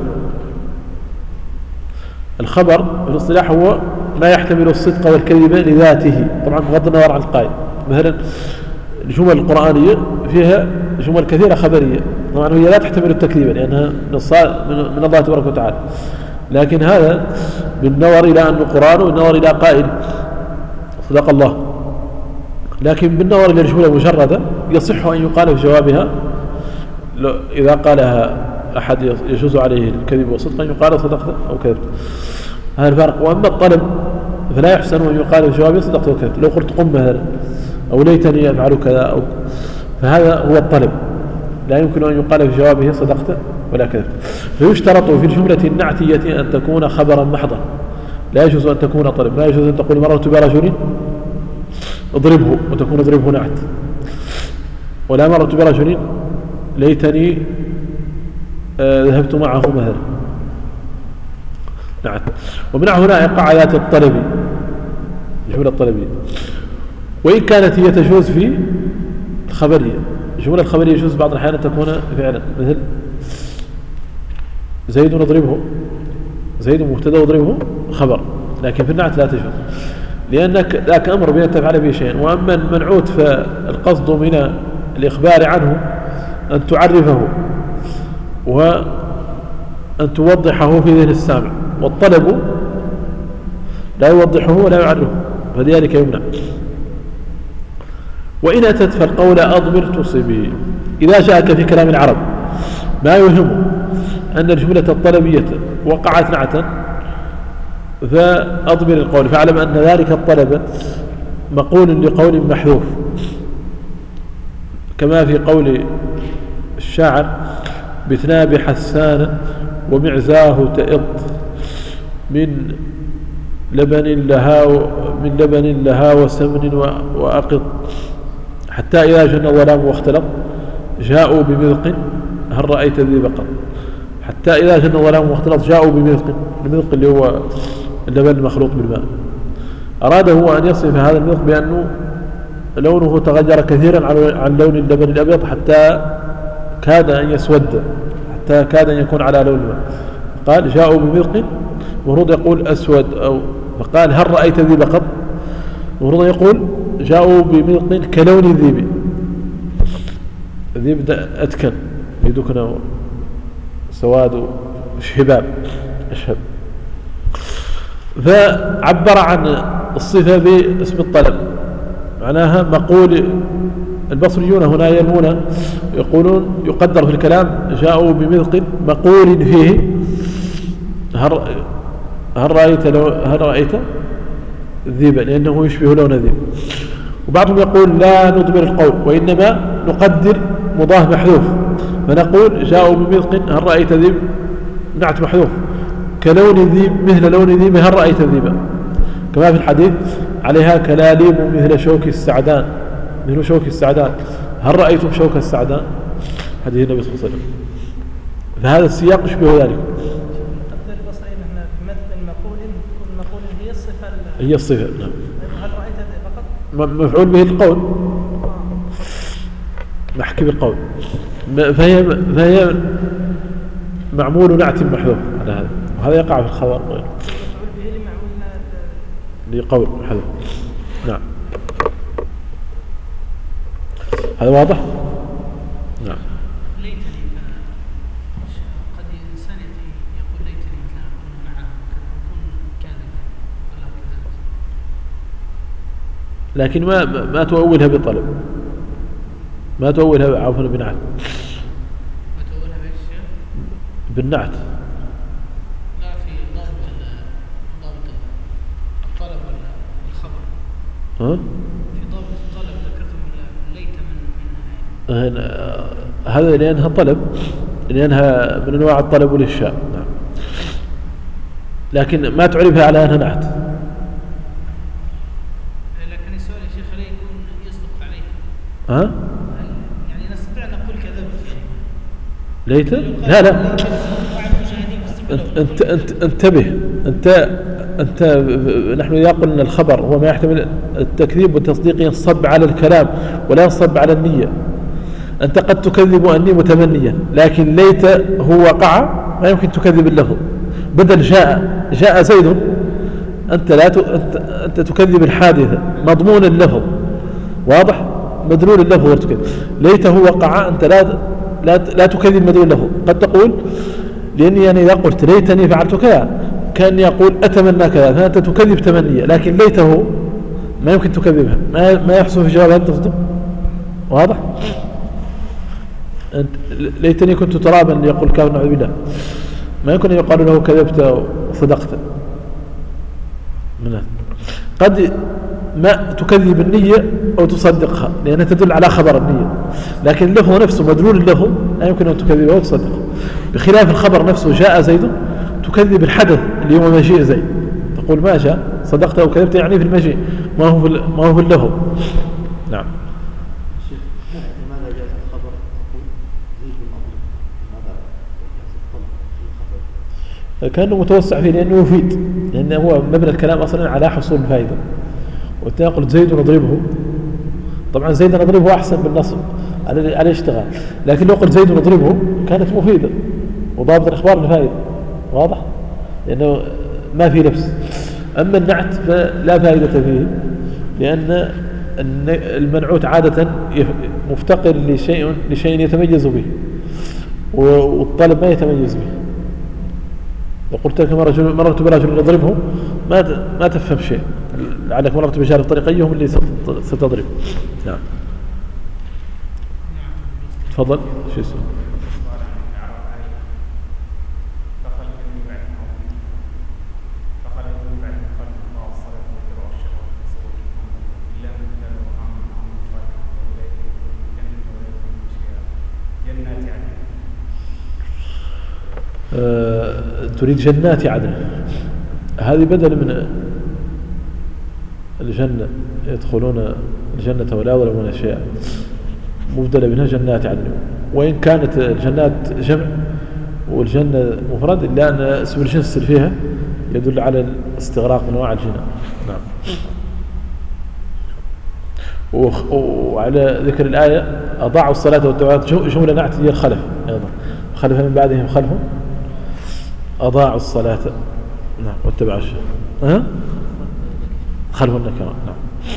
الخبر في الاصطلاح هو ما يحتمل الصدق والكذب لذاته، طبعا بغض النظر عن القائل. مثلا الجمل القرآنية فيها جمل كثيرة خبرية، طبعا هي لا تحتمل التكذيب لأنها من الله تبارك وتعالى، لكن هذا بالنظر إلى أنه قرآن والنظر إلى قائل صدق الله. لكن بالنظر إلى الجملة مجردة يصح أن يقال في جوابها إذا قالها أحد يجوز عليه الكذب والصدق أن يقال صدقت أو كذبت. هذا الفرق. وأما الطلب فلا يحسن أن يقال في جوابه صدقت أو كذبت. لو قلت قم مثلا أو ليتني أفعل كذا فهذا هو الطلب، لا يمكن أن يقال في جوابه صدقت ولا كذبت. فيشترط في الجملة النعتية أن تكون خبرا محضا، لا يجوز أن تكون طلب. لا يجوز أن تقول مررت برجل اضربه وتكون اضربه نعت، ولا مررت برجل ليتني ذهبت معه مثلا نعت. ومن هنا قاعدة الطلب، الجملة الطلبية، وإن كانت هي تجوز في الخبرية. الجملة الخبرية يجوز بعض الأحيان أن تكون فعلا، مثل زيد نضربه، زيد مبتدا واضربه خبر، لكن في النعت لا تجوز لأنك ذاك أمر بأن تفعل به شيئا. وأما المنعوت فالقصد من الإخبار عنه أن تعرفه وأن توضحه في ذهن السامع، والطلب لا يوضحه ولا يعرفه، فذلك يمنع. وإن أتت فالقول أضمر تصبه. إذا جاءك في كلام العرب ما يهم أن الجملة الطلبية وقعت نعتا فأضمر القول، فاعلم أن ذلك الطلب مقول لقول محذوف، كما في قول الشاعر: بثناب حسان ومعزاه تئط من لبن لها وسمن وأقط، حتى إذا جن الظلام واختلط جاءوا بمذق هل رأيت ذي بقر. حتى إذا جن الظلام واختلط جاءوا بمذق، المذق اللي هو اللبن المخلوط بالماء. أراد هو أن يصف هذا المذق بأنه لونه تغير كثيرا عن لون اللبن الأبيض حتى كاد أن يسود، حتى كاد أن يكون على لون الماء. قال جاءوا بمذق، المفروض يقول أسود، فقال هل رأيت ذي بقر، المفروض يقول جاءوا بمذق كلون الذيب. الذيب أتكن يدكنا سواد شهباب أشهب، فعبر عن الصفة باسم الطلب، معناها مقول. البصريون هنا ينمون يقولون يقدر في الكلام جاءوا بمذق مقول فيه هل رأيت الذيبا، لأنه يشبه لون الذيب. وبعضهم يقول لا نضمر القول وإنما نقدر مضاف محذوف، فنقول جاءوا بمذق هل رأيت ذيب، نعت محذوف كلون الذيب مثل لون الذيب هل رأيت الذيبا. كما في الحديث عليها كلاليب مثل شوك السعدان، مثل شوك السعدان، هل رأيتم شوك السعدان؟ حديث النبي صلى الله عليه وسلم. فهذا السياق يشبه ذلك. تقدير البصري هنا بمثل مقول، كل مقول هي الصفة هي الصفة، نعم. هل رأيت فقط؟ مفعول به القول، نحكي بالقول، فهي معمول نعت محذوف على هذا، وهذا يقع في الخبر مفعول به لمعمول لقول محذوف، نعم. هذا واضح؟ نعم. ليتني، قد الإنسان يقول ليتني مثلا أكون معه أكون كاذبا ولا كذبت، لكن ما تؤولها بطلب، ما تؤولها عفوا بنعت، ما تقولها بايش؟ بالنعت. لا، في ضابط الطلب ولا الخبر؟ ها؟ في ضابط الطلب ذكرتم ليت منها هذا لأنها طلب، لأنها من أنواع الطلب والإنشاء، نعم. لكن ما تعرفها على أنها نعت. لكن السؤال يا شيخ هل يكون يصدق عليه؟ ها؟ يعني نستطيع أن نقول كذبت يعني؟ ليت؟ لا لا، انتبه، أنت نحن إذا قلنا الخبر هو ما يحتمل التكذيب والتصديق ينصب على الكلام ولا ينصب على النية. أنت قد تكذب أني متمنيا، لكن ليت هو وقع ما يمكن تكذب اللفظ. بدل جاء زيد، أنت تكذب الحادثة مضمون اللفظ، واضح؟ مدلول اللفظ وتكذب. ليته وقع، أنت لا تكذب مدلول اللفظ. قد تقول لأني أنا إذا قلت ليتني فعلت كذا كان يقول أتمنى كذا، فأنت تكذب تمنية، لكن ليته ما يمكن تكذبها، ما يحصل في جوابها تصدق، واضح؟ ليتني كنت ترابا يقول كافر نعوذ بالله، ما يمكن أن يقال له كذبت وصدقت من هذا. قد ما تكذب النية أو تصدقها لأنها تدل على خبر النية، لكن اللفظ نفسه مدلول اللفظ لا يمكن أن تكذبه وتصدقه. بخلاف الخبر نفسه جاء زيد، تكذب الحدث اللي هو مجيء زيد، تقول ما جاء، صدقت أو كذبت يعني في المجيء، ما هو في اللفظ. نعم. لماذا جاء الخبر يقول زيد أضل؟ لماذا جاء الطلب في الخبر؟ كأنه متوسع فيه لأنه يفيد، لأنه هو مبنى الكلام أصلا على حصول الفائدة. وأنت قلت زيد نضربه، طبعا زيد نضربه أحسن بالنصب على اشتغال، لكن لو قلت زيد نضربه كانت مفيدة وضابط الإخبار الفائدة، واضح؟ لأنه ما في لبس. أما النعت فلا فائدة فيه، لأن المنعوت عادة مفتقر لشيء يتميز به، والطلب ما يتميز به. لو قلت لك مررت برجل يضربه ما تفهم شيء، لعلك مررت بجار الطريق أيهم اللي ستضرب. نعم. تفضل. شو اسمه؟ تريد جنات عدن، هذه بدل من الجنة، يدخلون الجنة ولا يظلمون أشياء، مبدلة منها جنات عدن. وإن كانت الجنات جمع والجنة مفرد، إلا أن اسم الجنس فيها يدل على الاستغراق من أنواع الجنة. نعم. وعلى ذكر الآية أضاعوا الصلاة والتوعات جملة نعت هي الخلف أيضا، خلف من بعدهم خلفهم أضاعوا الصلاة، نعم، واتبعوا الشهوات، خلف النكرة. نعم.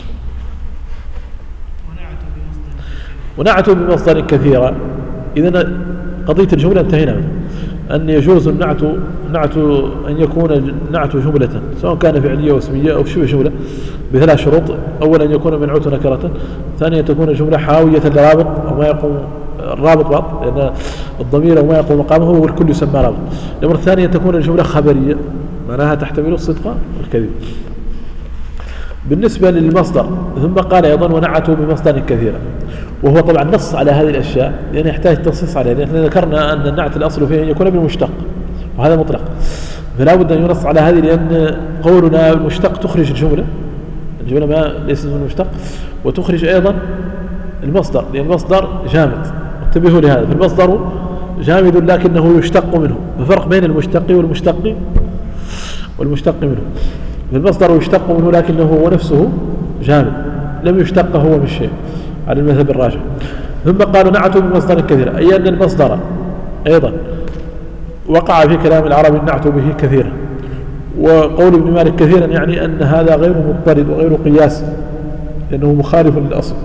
ونعتوا بمصدر كثيرا. إذن قضية الجملة انتهينا منها، أن يجوز النعت أن يكون نعت جملة سواء كان فعلية واسمية أو شبه جملة بثلاث شروط: أولا أن يكون منعوت نكرة، ثانيا أن تكون الجملة حاوية لرابط أو ما يقوم الرابط بعض، لأن الضمير أو ما يقوم مقامه هو الكل يسمى رابط. الأمر الثاني أن تكون الجملة خبرية معناها تحتمل الصدق والكذب. بالنسبة للمصدر ثم قال أيضا ونعتوا بمصدر كثيرا، وهو طبعا نص على هذه الأشياء لأن يحتاج تنصيص عليها، لأن ذكرنا أن النعت الأصل فيه أن يكون بالمشتق وهذا مطلق. فلا بد أن ينص على هذه، لأن قولنا المشتق تخرج الجملة ما ليست من المشتق، وتخرج أيضا المصدر، لأن المصدر جامد. انتبهوا لهذا، فالمصدر جامد لكنه يشتق منه، ففرق بين المشتق والمشتق منه. فالمصدر يشتق منه لكنه هو نفسه جامد، لم يشتق هو من شيء على المذهب الراجح. ثم قالوا نعت بمصدر كثيرا، أي أن المصدر أيضا وقع في كلام العرب النعت به كثيرا. وقول ابن مالك كثيرا يعني أن هذا غير مضطرد وغير قياس، لأنه مخالف للأصل،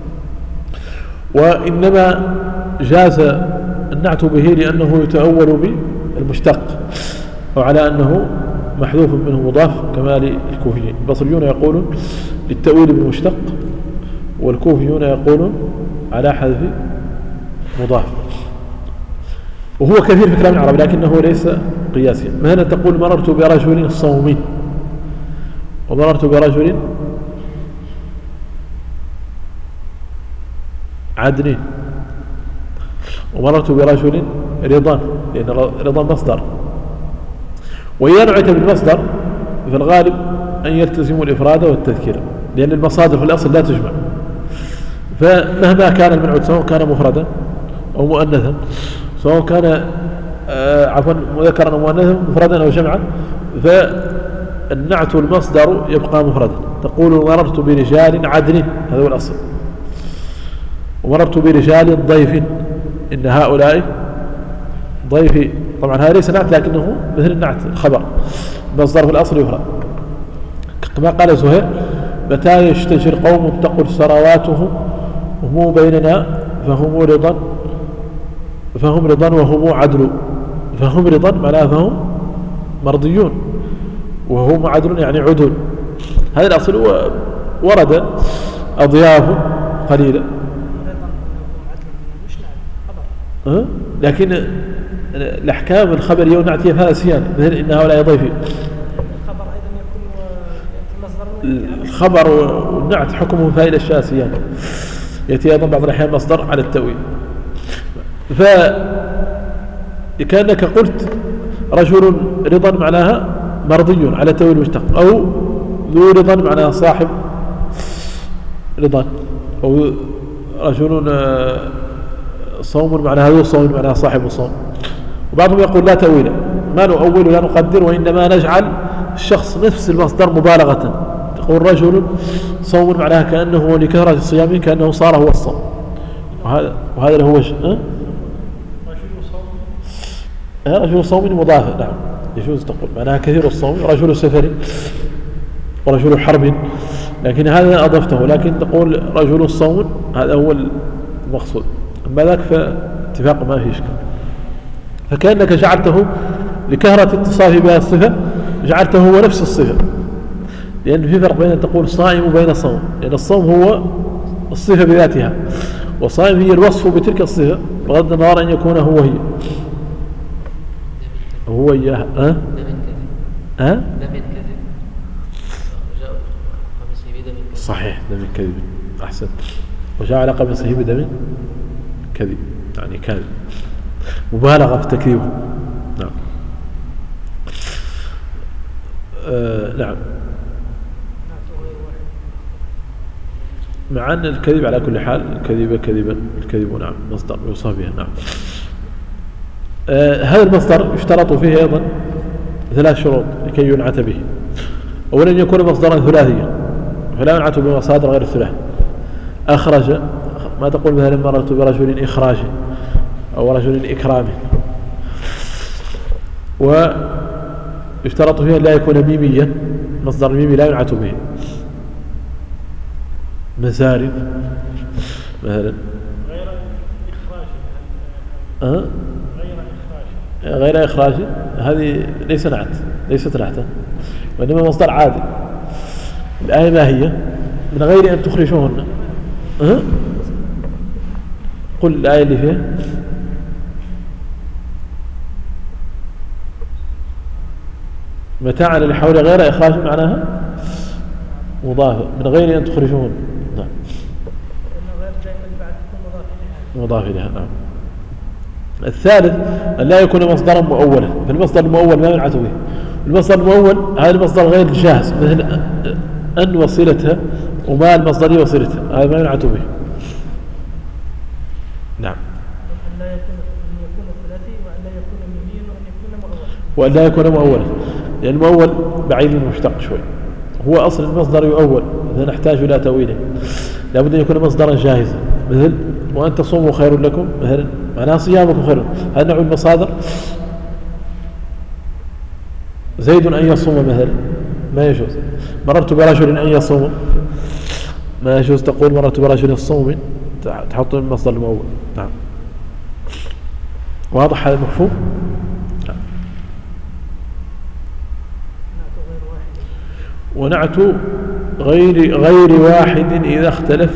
وإنما جاز النعت به لأنه يتأول بالمشتق، وعلى أنه محذوف منه مضاف كما للكوفيين. البصريون يقولون للتأويل بالمشتق، والكوفيون يقولون على حذف مضاف. وهو كثير في كلام العرب لكنه ليس قياسيا. مثلا تقول مررت برجل صوم، ومررت برجل عدن، ومررت برجل رضا، لأن رضا مصدر. وإذا نعت بالمصدر فالغالب أن يلتزم الإفراد والتذكير، لأن المصادر في الأصل لا تجمع، فمهما كان المنعوت سواء كان مفردا أو مؤنثا، سواء كان مذكرا أو مؤنثا، مفردا أو جمعا، فالنعت المصدر يبقى مفردا. تقول مررت برجال عدن، هذا هو الأصل. ومررت برجال ضيف، إن هؤلاء ضيفي. طبعا هذا ليس نعت لكنه مثل النعت الخبر، مصدر في الأصل يفرد. كما قال زهير متى يشتجر قوم تقل ثرواتهم هم بيننا فهم رضا وهم عدل. فهم رضا معناه فهم مرضيون، وهم عدل يعني عدل. هذا الأصل ورد أضياف قليلة، لكن الأحكام الخبرية والنعتية فيها سيان، مثل إن هؤلاء ضيفي. الخبر أيضا يكون مصدر، الخبر والنعت حكمه فائدة الشاسيان، يأتي أيضا بعض الأحيان مصدر على التأويل. فكأنك قلت رجل رضا معناها مرضي على التأويل المشتق، أو ذو رضا معناها صاحب رضا، أو رجل صوم معناها ذو صوم معناها صاحب صوم. وبعضهم يقول لا تأويل، ما نؤول ولا نقدر، وإنما نجعل الشخص نفس المصدر مبالغة. تقول رجل صوم معناها كأنه لكثرة صيامه كأنه صار هو الصوم، وهذا هو وجه. رجل صوم مضاف، نعم يجوز تقول معناها كثير الصوم، رجل سفر ورجل حرب، لكن هذا أضفته. لكن تقول رجل الصوم هذا هو المقصود، أما ذاك فاتفاق ما في إشكال. فكأنك جعلته لكثرة اتصافه بها الصفة، جعلته هو نفس الصفة، لأن في فرق بين أن تقول صائم وبين صوم، لأن الصوم هو الصفة بذاتها، وصائم هي الوصف بتلك الصفة بغض النظر أن يكون هو إياها. صحيح، دم كذب، أحسن. وجاء على قميصه بدم كذب، يعني كاذب، مبالغة في تكذيبه. نعم. نعم. مع أن الكذب على كل حال كذبا، الكذب نعم مصدر يوصف بها. نعم. هذا المصدر يشترط فيه أيضا 3 شروط لكي ينعت به. أولا أن يكون مصدرا ثلاثيا، فلا ينعت بمصادر غير الثلاث. أخرج، ما تقول مثلا مررت برجل إخراج أو رجل إكرام. ويشترط فيه أن لا يكون ميميا، مصدر الميمي لا ينعت به. مسارف مثلا غير إخراج، هذه ليست نعتا، وإنما مصدر عادي. الآية ما هي؟ من غير أن تخرجوهن. قل الآية اللي فيها. متاعا للحول غير إخراج معناها مضافة، من غير أن تخرجوهن. نعم. غير دائما بعد يكون مضاف إليها. نعم. الثالث أن لا يكون مصدرا مؤولا، فالمصدر المؤول ما ينعت به. المصدر المؤول هذا المصدر غير جاهز، مثل أن وصلتها وما المصدرية وصلتها، هذا ما ينعت به. نعم. أن لا يكون ثلاثي، وأن لا يكون ميميا، وأن لا يكون مؤولا، لأن المؤول بعيد المشتق شوي، هو أصل المصدر يؤول، إذا نحتاج إلى تأويله لابد أن يكون مصدرا جاهزا، مثل وأن تصوموا خير لكم، مثلا معناها صيامكم خير. هذا نوع المصادر. زيد أن يصوم مثلا ما يجوز. مررت برجل أن يصوم ما يجوز تقول مررت برجل الصوم، تحط المصدر المؤول. نعم. واضح هذا مفهوم؟ نعم. ونعت غير واحد إذا اختلف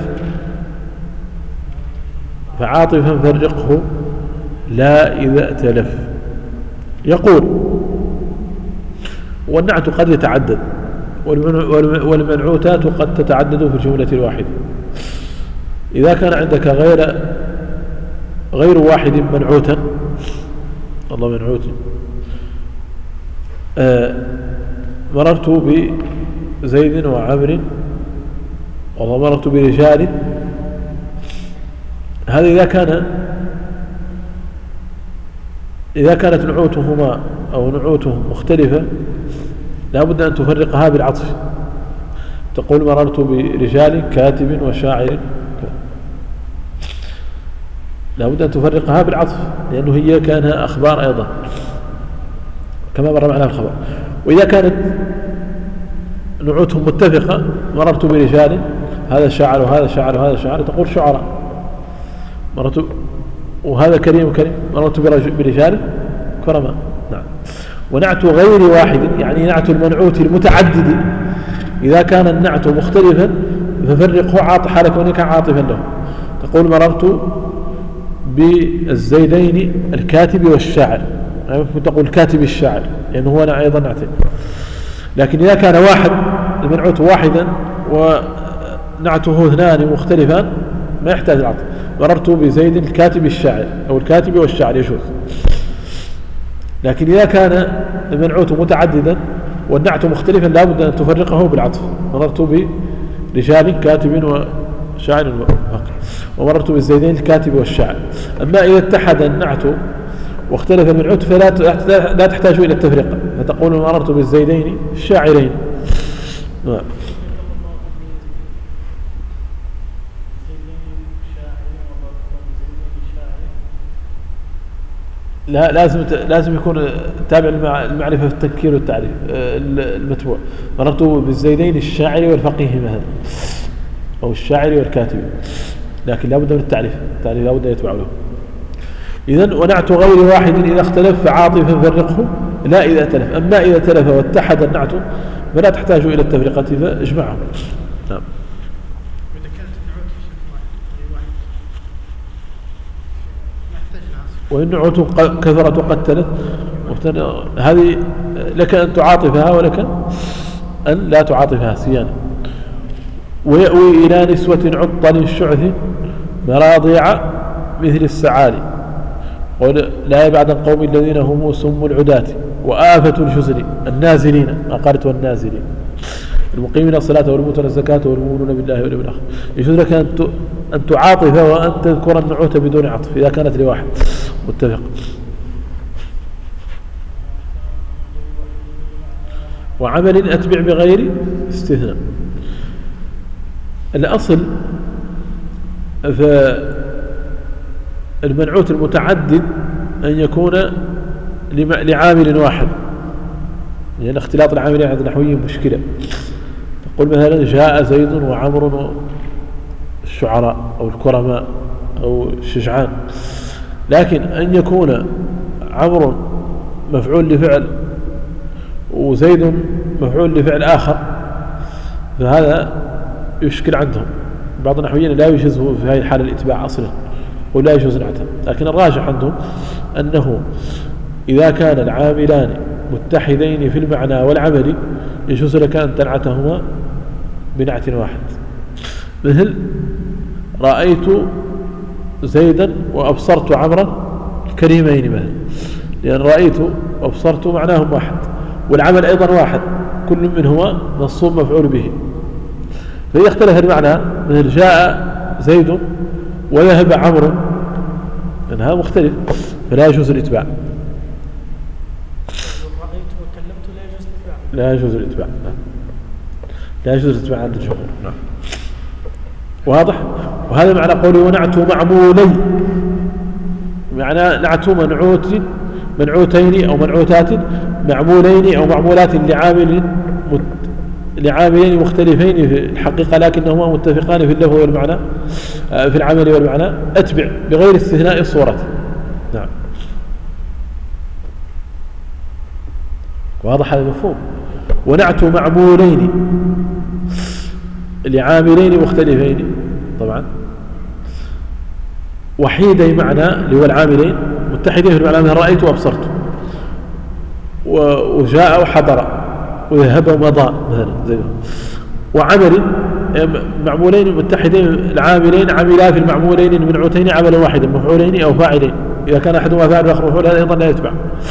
فعاطفا فرقه لا إذا ائتلف. يقول والنعت قد يتعدد، والمنعوتات قد تتعدد في الجملة الواحدة. إذا كان عندك غير واحد منعوتا، الله منعوت، مررت بزيد وعمر، والله مررت برجال، هذا إذا كانت نعوتهما أو نعوتهم مختلفة لا بد أن تفرقها بالعطف. تقول مررت برجال كاتب وشاعر، لا بد أن تفرقها بالعطف، لأنه هي كانها أخبار أيضا كما مر معنا الخبر. وإذا كانت نعوتهم متفقة، مررت برجال، هذا شاعر وهذا شاعر وهذا شاعر، تقول شعراء. مررت وهذا كريم وكريم، مررت برجال كرماء. نعم. ونعت غير واحد يعني نعت المنعوت المتعدد، إذا كان النعت مختلفا ففرقه حال كونك عاطفا له. تقول مررت بالزيدين الكاتب والشاعر، يعني ممكن تقول كاتب الشاعر لأنه هو أيضا نعته. لكن إذا كان واحد المنعوت واحدا ونعته اثنان مختلفان ما يحتاج العطف. مررت بزيد الكاتب الشاعر أو الكاتب والشاعر يجوز. لكن إذا كان المنعوت متعددا والنعت مختلفا لا بد أن تفرقه بالعطف. مررت برجال كاتب وشاعر ومررت بالزيدين الكاتب والشاعر. أما إذا اتحد النعت واختلف المنعوت فلا تحتاج إلى التفرقة، فتقول مررت بالزيدين الشاعرين. نعم. لا لازم يكون تابع المعرفة في التذكير والتعريف المتبوع. مررت بالزيدين الشاعر والفقيه مثلا، أو الشاعر والكاتب، لكن لا بد من التعريف لا بد أن يتبع له. إذن ونعت غير واحد إذا اختلف فعاطفا فرقه لا إذا ائتلف. أما إذا ائتلف واتحد النعت فلا تحتاج إلى التفرقة فاجمعهم. نعم. وإن نعوت كثرت وقتلت، هذه لك أن تعاطفها ولك أن لا تعاطفها سيانا. ويأوي إلى نسوة عطل الشعث مراضيع مثل السعالي، لا يبعد القوم الذين هم سم العداة وآفة الجزر النازلين، ما قالت والنازلين، المقيمين الصلاة والمؤتون الزكاة والمؤمنون بالله واليوم الآخر. يجوز لك أن تعاطف وأن تذكر النعوت بدون عطف إذا كانت لواحد متفق. وعمل أتبع بغير استثناء. الأصل فالمنعوت المتعدد أن يكون لعامل واحد، لأن اختلاط العاملين عند النحويين مشكلة. تقول مثلا جاء زيد وعمر الشعراء أو الكرماء أو الشجعان، لكن أن يكون عمر مفعول لفعل وزيد مفعول لفعل آخر فهذا يشكل عندهم. بعض النحويين لا يجوز في هذه الحالة الاتباع أصلا ولا يجوز نعته، لكن الراجح عندهم أنه إذا كان العاملان متحدين في المعنى والعمل يجوز لك أن تنعتهما بنعت واحد. مثل رأيت زيدا وأبصرت عمرا كريمين مثلا، لأن رأيت وأبصرت معناهم واحد، والعمل أيضا واحد، كل منهما منصوب مفعول به. فإذا اختلف المعنى مثل جاء زيد وذهب عمرو، لأن هذا مختلف، فلا يجوز الإتباع. رأيت وكلمت لا يجوز الإتباع. لا يجوز الإتباع، لا يجوز الإتباع عند الجمهور. نعم. واضح؟ وهذا معنى قوله ونعت معمولي، معنى نعت منعوتين أو منعوتات، معمولين أو معمولات لعاملين مختلفين في الحقيقة لكنهما متفقان في اللفظ والمعنى، في العمل والمعنى. أتبع بغير استثناء الصورة. نعم. واضح هذا المفهوم. ونعت معمولين لعاملين مختلفين طبعا، وحيدي معنى اللي هو العاملين متحدين في المعنى، مثل رأيت وأبصرت، وجاء وحضر، وذهب ومضى مثلا زي. وعمل معمولين متحدين العاملين عملا في المعمولين المنعوتين عملا واحدا مفعولين أو فاعلين، إذا كان أحدهما فاعل والآخر مفعول هذا أيضا لا يتبع.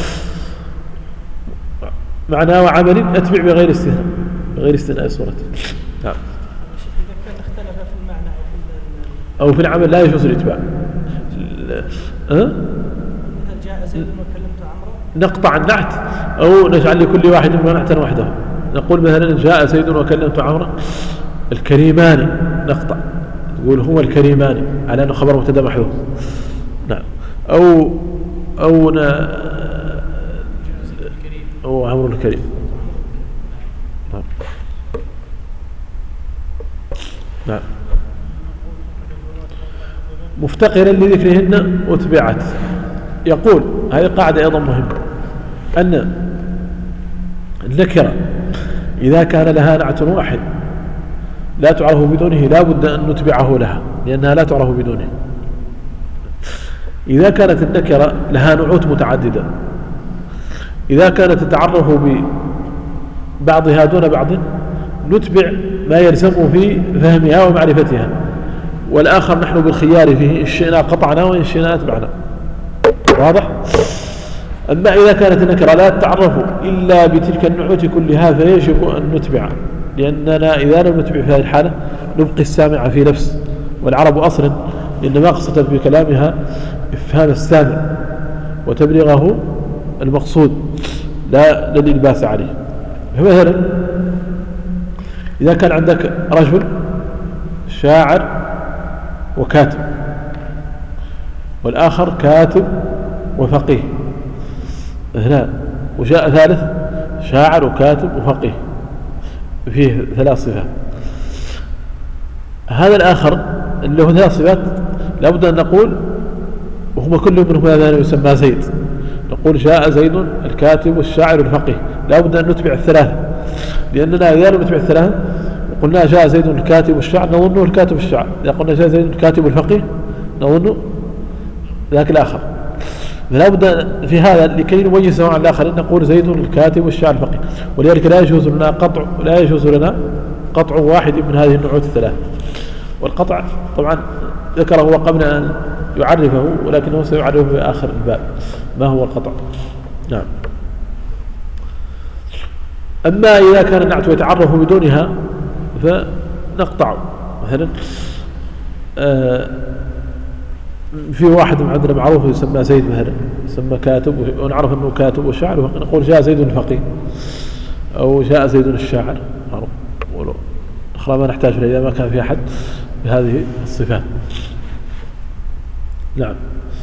معناه وعمل أتبع بغير استثناء، بغير استثناء صورته. نعم. إذا كان اختلف في المعنى أو في العمل لا يجوز الإتباع. مثل جاء زيد وكلمت عمرو، نقطع النعت أو نجعل لكل واحد منهما نعتا وحده. نقول مثلا جاء زيد وكلمت عمرو الكريمان، نقطع تقول هو الكريمان على أنه خبر مبتدا محذوف. نعم. أو عمرو الكريم. نعم. نعم. مفتقرا لذكرهن أتبعت. يقول هذه قاعدة أيضا مهمة، أن النكرة إذا كان لها نعت واحد لا تعرف بدونه لا بد أن نتبعه لها، لأنها لا تعرف بدونه. إذا كانت النكرة لها نعوت متعددة، إذا كانت تتعرف ببعضها دون بعض نتبع ما يلزم في فهمها ومعرفتها، والآخر نحن بالخيار فيه، إن شئنا قطعنا وإن شئنا أتبعنا. واضح؟ أما إذا كانت النكرة لا تتعرف إلا بتلك النعوت كلها فيجب أن نتبع، لأننا إذا لم نتبع في هذه الحالة نبقي السامع في نفس. والعرب أصلا إنما قصدت بكلامها إفهام السامع وتبليغه المقصود لا للإلباس عليه. فمثلا إذا كان عندك رجل شاعر وكاتب، والآخر كاتب وفقيه هنا، وجاء ثالث شاعر وكاتب وفقيه، فيه ثلاث صفات. هذا الآخر اللي هو ثلاث صفات لابد أن نقول وهم كل منهم هذا يسمى زيد، نقول جاء زيد الكاتب والشاعر والفقيه، لابد أن نتبع الثلاثة، لأننا إذا لم نتبع الثلاثة وقلنا جاء زيد الكاتب والشاعر نظنه الكاتب والشاعر، إذا قلنا جاء زيد الكاتب والفقيه نظنه ذاك الآخر. فلا بد في هذا لكي نميزه عن الآخرين نقول زيد الكاتب والشاعر الفقيه، ولذلك لا يجوز لنا قطع واحد من هذه النعوت الثلاث. والقطع طبعا ذكره هو قبل أن يعرفه، ولكنه سيعرفه في آخر الباب ما هو القطع. نعم. أما إذا كان النعت يتعرف بدونها فنقطع. مثلا في واحد عندنا معروف يسمى زيد مثلا، يسمى كاتب ونعرف أنه كاتب وشاعر، نقول جاء زيد الفقيه أو جاء زيد الشاعر، أخرى ما نحتاج إليه إذا ما كان في أحد بهذه الصفات. نعم.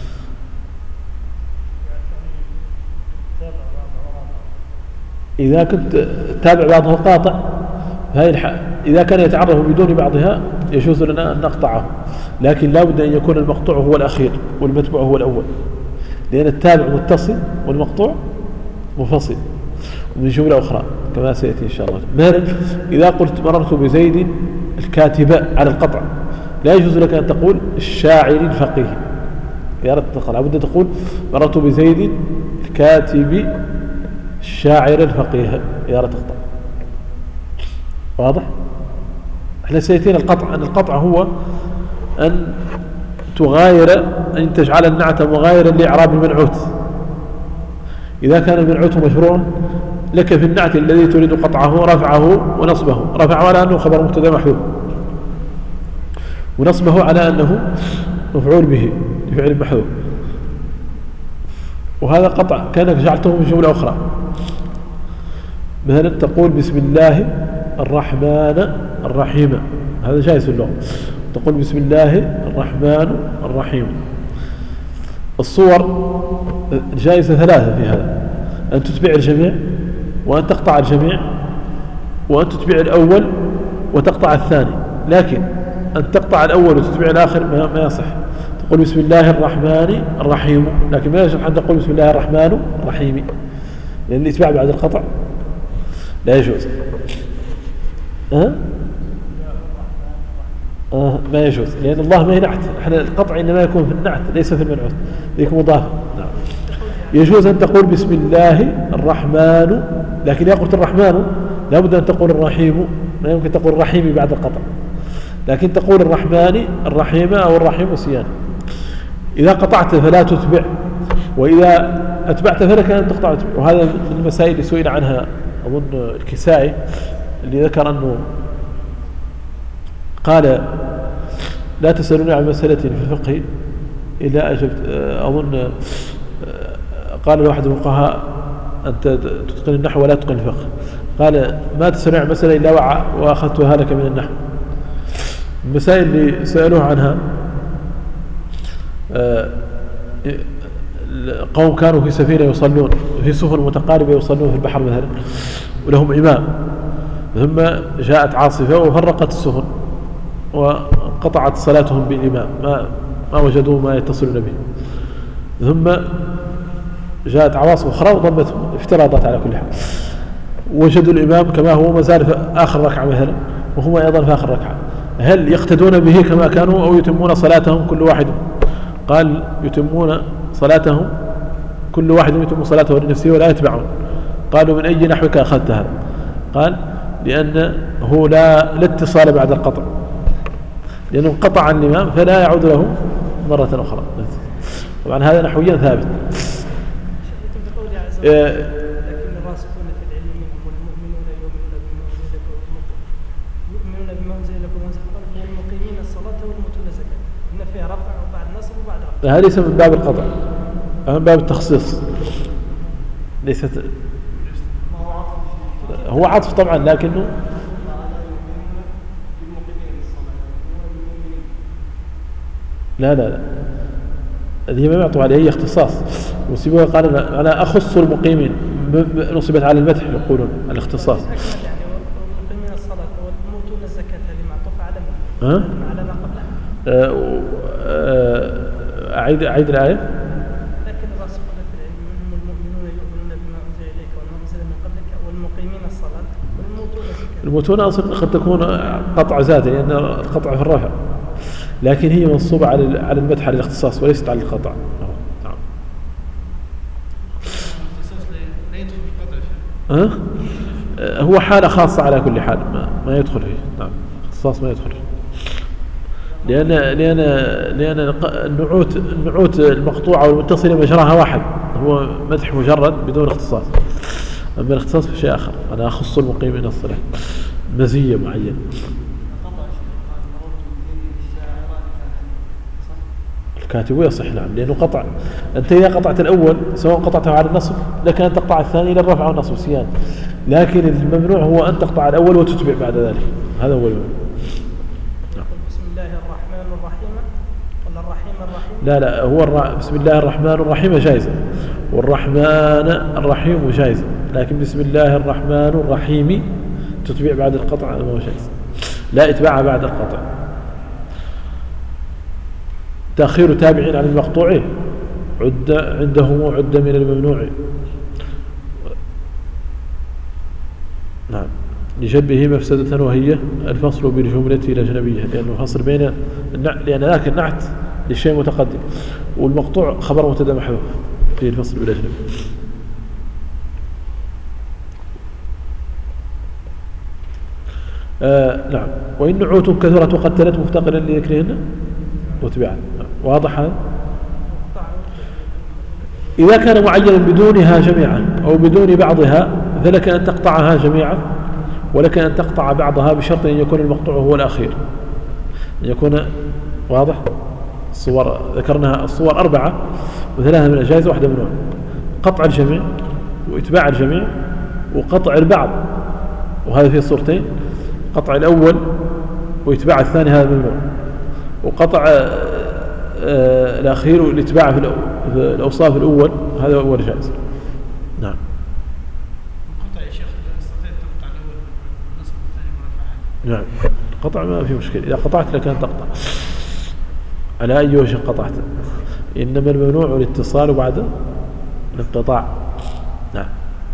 إذا كنت تابع بعضه قاطع إذا كان يتعرف بدون بعضها يجوز لنا أن نقطعه، لكن لا بد أن يكون المقطوع هو الأخير والمتبوع هو الأول، لأن التابع متصل والمقطوع منفصل من جملة أخرى كما سيأتي إن شاء الله. مثلا إذا قلت مررت بزيد الكاتب على القطع لا يجوز لك أن تقول الشاعر الفقيه، إذا أردت تقطع لابد تقول مررت بزيد الكاتب الشاعر الفقيه إذا أردت تقطع. واضح؟ احنا سيأتينا القطع، أن القطع هو أن تغاير أن تجعل النعت مغايرا لإعراب المنعوت. إذا كان المنعوت مجرورا لك في النعت الذي تريد قطعه رفعه ونصبه، رفعه على أنه خبر مبتدا محذوف، ونصبه على أنه مفعول به لفعل محذوف، وهذا قطع كأنك جعلته من جملة أخرى. مثلا تقول بسم الله الرحمن الرحيم، هذا جائز في اللغة. تقول بسم الله الرحمن الرحيم. الصور جائزة ثلاثة في هذا: أن تتبع الجميع، وأن تقطع الجميع، وأن تتبع الأول وتقطع الثاني. لكن أن تقطع الأول وتتبع الآخر ما يصح. تقول بسم الله الرحمن الرحيم، لكن ما يجوز أن تقول بسم الله الرحمن الرحيم، لأن الإتباع بعد القطع لا يجوز. ما يجوز، لأن الله ما ينعت. احنا القطع إنما يكون في النعت ليس في المنعوت، يكون مضاف. نعم. يجوز أن تقول بسم الله الرحمن، لكن إذا قلت الرحمن لابد أن تقول الرحيم، ما يمكن تقول الرحيم بعد القطع، لكن تقول الرحمن الرحيم أو الرحيم سيان. إذا قطعت فلا تتبع، وإذا أتبعت فلك أن تقطع وتتبع. وهذا من المسائل اللي سئل عنها أظن الكسائي، اللي ذكر أنه قال لا تسألوني عن مسألة في الفقه إلا أجبت. أظن قال لواحد من الفقهاء أنت تتقن النحو ولا تتقن الفقه، قال ما تسألوني عن مسألة إلا وأخذتها لك من النحو. المسائل اللي سألوه عنها قوم كانوا في سفينة يصلون في سفن متقاربة، يصلون في البحر مثلا، ولهم إمام، ثم جاءت عاصفة وفرقت السفن وقطعت صلاتهم بالإمام، ما وجدوا ما يتصلون به. ثم جاءت عواصف أخرى وضمتهم، افتراضات على كل حال. وجدوا الإمام كما هو ما زال في آخر ركعة مثلا، وهم أيضا في آخر ركعة، هل يقتدون به كما كانوا أو يتمون صلاتهم كل واحد؟ قال يتمون صلاتهم، كل واحد يتم صلاته لنفسه ولا يتبعون. قالوا من أي نحوك أخذت هذا؟ قال لأنه لا اتصال بعد القطع، لأنه انقطع عن الإمام فلا يعود له مرة أخرى. طبعا هذا نحويا ثابت. لكن الراسخون في العلم منهم والمؤمنون يؤمنون بما أنزل إليكم والمقيمين الصلاة والمؤتون الزكاة، إن فيها رفع وبعد نصب وبعد رفع. هذا ليس من باب القطع، من باب التخصيص، ليست هو عطف طبعا، لكنه لا هذه ما يعطوا عليه، هي اختصاص. وسيبوها قال أنا أخص المقيمين، نصبت على المدح يقولون الاختصاص. يعني والمقيمين الصلاة والمؤتون الزكاة هذه معطوفة على على ما قبلها. أعيد الآية. لكن الراسخون في العلم منهم المؤمنون يؤمنون بما أنزل إليك وما أنزل من قبلك والمقيمين الصلاة والمؤتون الزكاة. المؤتون أصلا قد تكون قطع ذاتي، لأن القطع في الرفع، لكن هي منصوبة على المدح، على الاختصاص، وليست على القطع. نعم. هو حالة خاصة على كل حال، ما يدخل فيه. نعم، الاختصاص ما يدخل فيه، لأن النعوت المقطوعة والمتصلة مجراها واحد، هو مدح مجرد بدون اختصاص. أما الاختصاص في شيء آخر، أنا أخص المقيمين الصلاة، مزية معينة. الكاتب يصح، نعم، لأنه قطع. أنت إذا قطعت الأول سواء قطعته على النصب لك أن تقطع الثاني إلى الرفع والنصب سيان، لكن الممنوع هو أن تقطع الأول وتتبع بعد ذلك، هذا هو الممنوع. بسم الله الرحمن الرحيم ولا الرحيم الرحيم؟ لا هو بسم الله الرحمن الرحيم جائزة، والرحمن الرحيم جائزة، لكن بسم الله الرحمن الرحيم تتبع بعد القطع ما هو جائز، لا إتباع بعد القطع. تأخير تابعين عن المقطوع عندهم عد من الممنوع. نعم، لجبه مفسدة وهي الفصل بالجملة الأجنبية، لأنه فصل بين لأن ذاك النعت للشيء متقدم، والمقطوع خبر مبتدا محذوف في الفصل بالأجنبي. نعم، وإن نعوت كثرت وقتلت مفتقرا لذكرهن وتبعا. نعم. واضح هذا؟ إذا كان معينا بدونها جميعا أو بدون بعضها فلك أن تقطعها جميعا، ولك أن تقطع بعضها بشرط أن يكون المقطوع هو الأخير، أن يكون واضح. الصور ذكرناها الصور 4 وثلاثة من الجائز واحدة منها، قطع الجميع وإتباع الجميع وقطع البعض، وهذا في صورتين، قطع الأول وإتباع الثاني هذا ممنوع، وقطع الأخير والإتباع في الأوصاف الأول هذا هو الجائز. نعم. قطع يا شيخ تستطيع تقطع الأول والنصب والثاني مرفعات. نعم قطع ما في مشكلة، إذا قطعت لك أن تقطع على أي وجه قطعت، إنما الممنوع الاتصال بعد الانقطاع. نعم.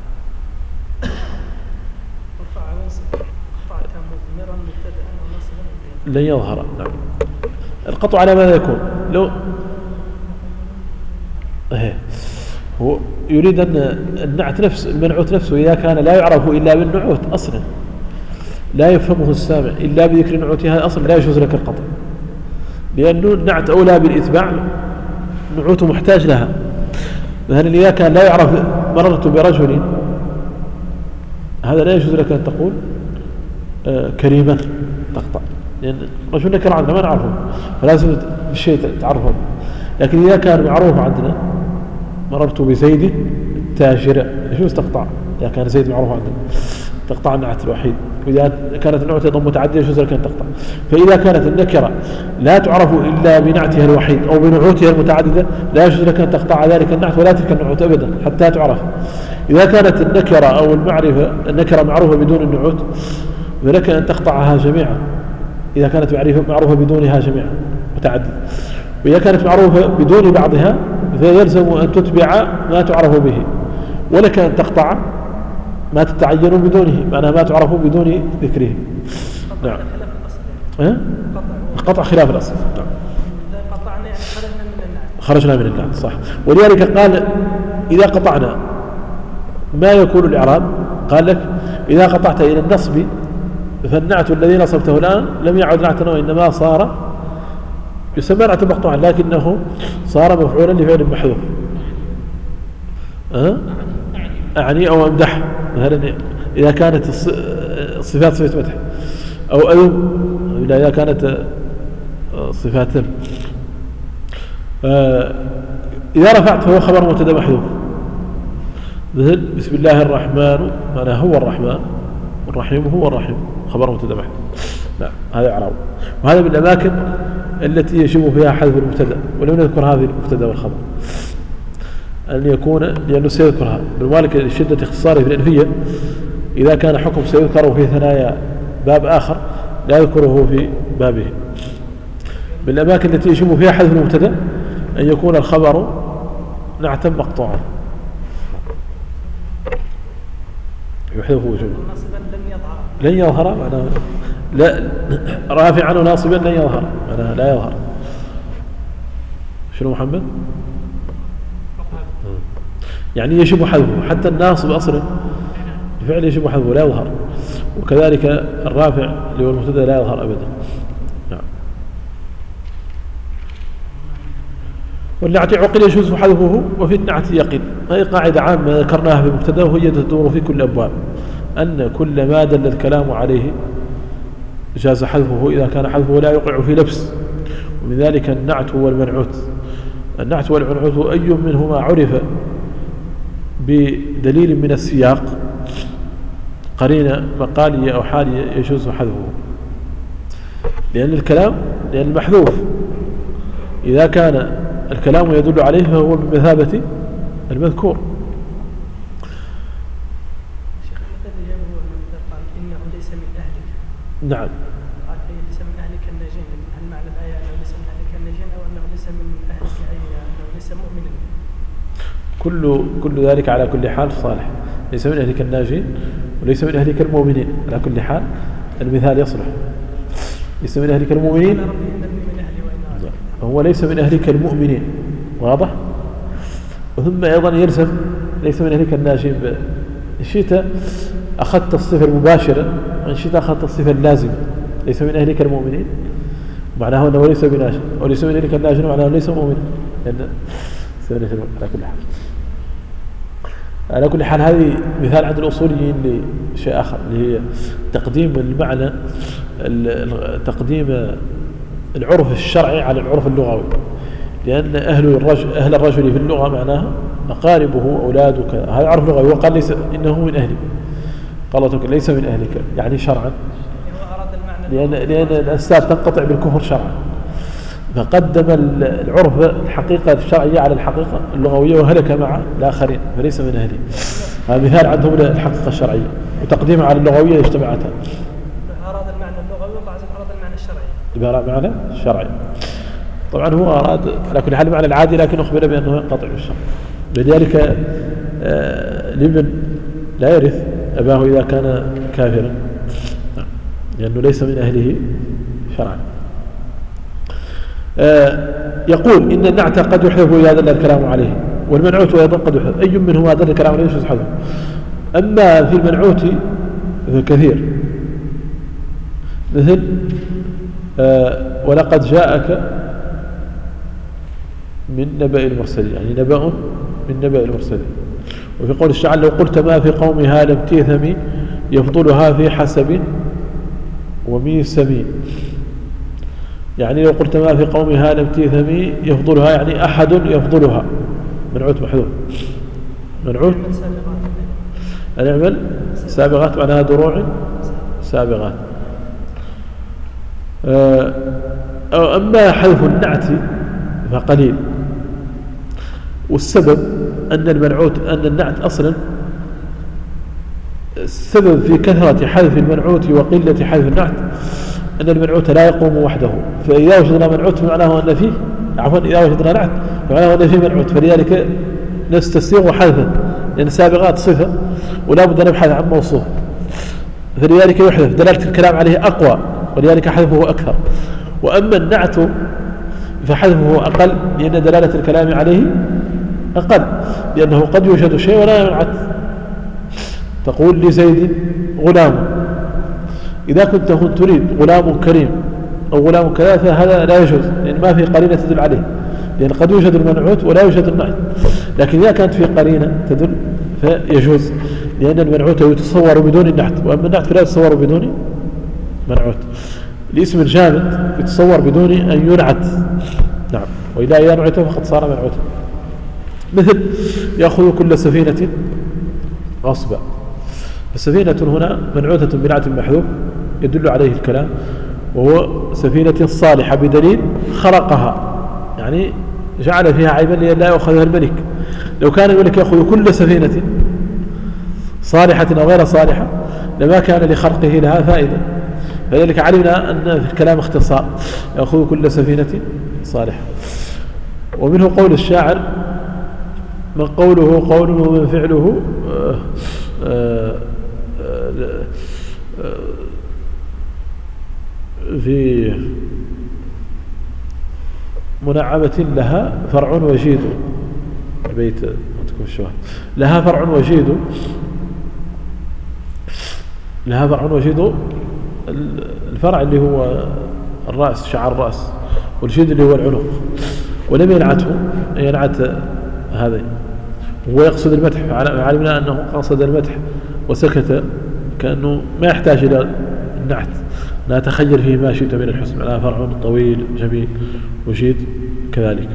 لن يظهر. نعم. القطع على ماذا يكون؟ لو هو يريد أن النعت نفس المنعوت نفسه إذا كان لا يعرف إلا بالنعوت أصلا، لا يفهمه السامع إلا بذكر نعوتها أصلا، لا يجوز لك القطع، لأنه النعت أولى بالإتباع، نعوته محتاج لها. مثلا إذا كان لا يعرف مررت برجل، هذا لا يجوز لك أن تقول كريما تقطع، لأن رجل نكر عندنا ما نعرفه فلازم بالشيء تعرفه. لكن إذا كان معروف عندنا مررت بزيد التاجر يجوز تقطع، إذا كان زيد معروف عندنا تقطع النعت الوحيد، وإذا كانت النعت أيضا متعدية يجوز لك أن تقطع. فإذا كانت النكرة لا تعرف إلا بنعتها الوحيد أو بنعوتها المتعددة لا يجوز لك أن تقطع ذلك النعت ولا تلك النعوت أبدا حتى تعرف. إذا كانت النكرة أو المعرفة النكرة معروفة بدون النعوت فلك أن تقطعها جميعا، إذا كانت معروفة بدونها جميعا متعددة. وإذا كانت معروفة بدون بعضها فيلزم أن تتبع ما تعرف به، ولك أن تقطع ما تتعين بدونه، معناها ما تعرف بدون ذكره. نعم. قطع خلاف الأصل. نعم. قطعنا يعني خرجنا من النعت صح. ولذلك قال إذا قطعنا ما يكون الإعراب، قال لك إذا قطعت إلى النصب فالنعت الذي نصبته الآن لم يعد نعتا وإنما صار يسمى نعتا مقطوعا لكنه صار مفعولا لفعل محذوف. أعني أو أمدح، مثلا إذا كانت الصفات صفة مدح أو أذم، إذا كانت صفات إذا رفعت فهو خبر مبتدا محذوف، مثل بسم الله الرحمن معناه هو الرحمن، والرحيم هو الرحيم، خبر مبتدا محذوف. نعم هذا إعراب. وهذا من الأماكن التي يجب فيها حذف المبتدا، ولم نذكر هذه المبتدا والخبر أن يكون، لأنه سيذكرها بالمالك لشدة اختصاره في الألفية، إذا كان حكم سيذكره في ثنايا باب آخر لا يذكره في بابه. من الأماكن التي يجب فيها حذف المبتدا أن يكون الخبر نعتا مقطوعا يحذف وجوبا. لن يظهر معناه لا، رافعا وناصبا لن يظهر معناه لا يظهر. شنو محمد؟ يعني يجب حذفه، حتى الناصب أصلا الفعل يجب حذفه لا يظهر، وكذلك الرافع اللي هو المبتدا لا يظهر أبدا. نعم. والنعت عقل يجوز حذفه وفي النعت يقل. هذه قاعدة عامة ذكرناها في المبتدا وهي تدور في كل الأبواب، أن كل ما دل الكلام عليه جاز حذفه إذا كان حذفه لا يقع في لبس. ومن ذلك النعت والمنعوت. النعت والمنعوت أي منهما عرف بدليل من السياق قرينة مقالية أو حالية يجوز حذفه، لأن المحذوف إذا كان الكلام يدل عليه فهو بمثابة المذكور. نعم. ليس من أهلك الناجين، هل معنى الآية أنه ليس من أهلك الناجين أو أنه ليس من أهلك أي أنه ليس مؤمنا؟ كل ذلك على كل حال صالح، ليس من أهلك الناجين وليس من أهلك المؤمنين، على كل حال المثال يصلح. ليس من أهلك المؤمنين هو ليس من أهلك المؤمنين، واضح؟ وثم أيضا يلزم ليس من أهلك الناجين. إن شئت أخذت الصفة المباشرة وإن شئت أخذت الصفة اللازمة، ليس من أهلك المؤمنين معناه أنه ليس بناشئ، وليس من ذلك الناشئ معناه ليس مؤمنا، لأن على كل حال هذه مثال عند الأصوليين لشيء آخر، اللي هي تقديم المعنى، تقديم العرف الشرعي على العرف اللغوي، لأن أهل الرجل في اللغة معناها أقاربه أولادك، هذا عرف لغوي. وقال ليس إنه من أهلك، قال ليس من أهلك يعني شرعا، لأن الأنساب تنقطع بالكفر شرعا، فقدم العرف الحقيقة الشرعية على الحقيقة اللغوية وهلك مع الآخرين، فليس من أهله. هذا مثال عندهم الحقيقة الشرعية وتقديمها على اللغوية اجتمعتها. أراد المعنى اللغوي وبعض أراد المعنى الشرعي. أراد المعنى الشرعي. طبعا هو أراد على كل حال المعنى العادي، لكن أخبر بأنه ينقطع بالشرع. لذلك الابن لا يرث أباه إذا كان كافرا، لأنه ليس من أهله شرعا. يقول إن النعت قد يحذف إذا دل الكلام عليه، والمنعوت أيضا قد يحذف، أي منهما دل الكلام عليه يجوز حذفه. أما في المنعوت فكثير، مثل ولقد جاءك من نبأ المرسلين، يعني نبأ من نبأ المرسلين. وفي قول الشاعر لو قلت ما في قومها لم تيثمي يفضلها في حسب وميسمي، يعني لو قلت ما في قومها لم تيثمي يفضلها، يعني أحد يفضلها. منعوت محذوف، منعوت نعمل سابغات معناها دروع سابغات. أما حذف النعت فقليل، والسبب أن المنعوت أن النعت أصلا السبب في كثرة حذف المنعوت وقلة حذف النعت أن المنعوت لا يقوم وحده، فإذا وجدنا منعوت فمعناه أن فيه إذا وجدنا نعت فمعناه أن فيه منعوت، فلذلك نستسيغ حذفا، لأن سابغات صفة ولا بد نبحث عن موصوف، فلذلك يحذف دلالة الكلام عليه أقوى، ولذلك حذفه أكثر. وأما النعت فحذفه أقل، لأن دلالة الكلام عليه أقل، لأنه قد يوجد شيء ولا ينعت. تقول لزيد غلام، إذا كنت تريد غلام كريم أو غلام كذا فهذا لا يجوز، لأن ما في قرينة تدل عليه، لأن قد يوجد المنعوت ولا يوجد النعت. لكن إذا كانت في قرينة تدل فيجوز، لأن المنعوت يتصور بدون النعت، وأما النعت فلا يتصور بدون منعوت. الاسم الجامد يتصور بدون أن ينعت، نعم، وإذا ينعت فقد صار منعوتا. مثل يأخذ كل سفينة غصبا، السفينة هنا منعوتة بنعت محذوف يدل عليه الكلام، وهو سفينة صالحة بدليل خرقها، يعني جعل فيها عيبا لأن لا يأخذها الملك. لو كان الملك يأخذ كل سفينة صالحة أو غير صالحة لما كان لخرقه لها فائدة، فذلك علمنا أن في الكلام اختصار، يأخذ كل سفينة صالحة. ومنه قول الشاعر من قوله قول ومن فعله في منعمة لها فرع وجيد، بيت لها فرع وجيد، لها فرع وجيد، الفرع اللي هو الرأس، شعر الرأس، والجيد اللي هو العنق، ولم ينعته ينعت هذا، هو يقصد المدح، علمنا أنه قصد المدح وسكت، كأنه ما يحتاج إلى النعت، لا تخير فيه ما شئت من الحسن، على فرع طويل جميل وجيد كذلك.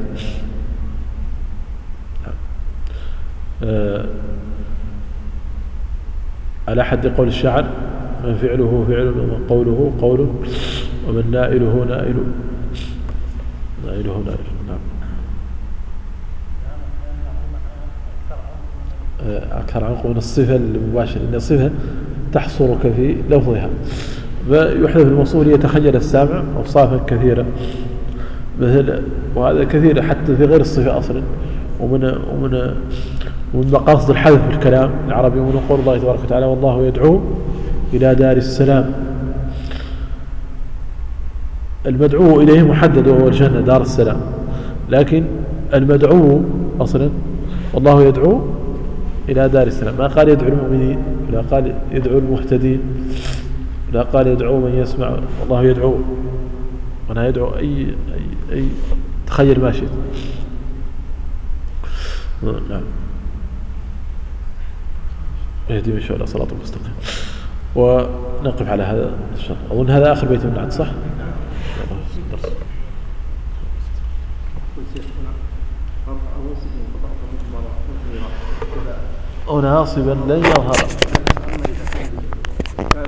على حد قول الشاعر من فعله فعل ومن قوله قول ومن نائله نائل، نائله نائل. نعم. أكثر عنق من الصفة المباشرة، لأن الصفة تحصرك في لفظها، فيحذف الموصول يتخيل السامع أوصافا كثيرة، مثل وهذا كثير حتى في غير الصفة أصلا. ومن مقاصد الحذف في الكلام العربي من قول الله تبارك وتعالى والله يدعو إلى دار السلام، المدعو إليه محدد وهو الجنة دار السلام، لكن المدعو أصلا والله يدعو إلى دار السلام، ما قال يدعو المؤمنين ولا قال يدعو المهتدين ولا قال يدعو من يسمع، والله يدعو وأنا يدعو أي تخيل ما شئت. نعم. يهدي من شاء الله صراط المستقيم. ونقف على هذا إن شاء الله. أظن هذا آخر بيت من النعت صح؟ أو ناصبا لن يظهر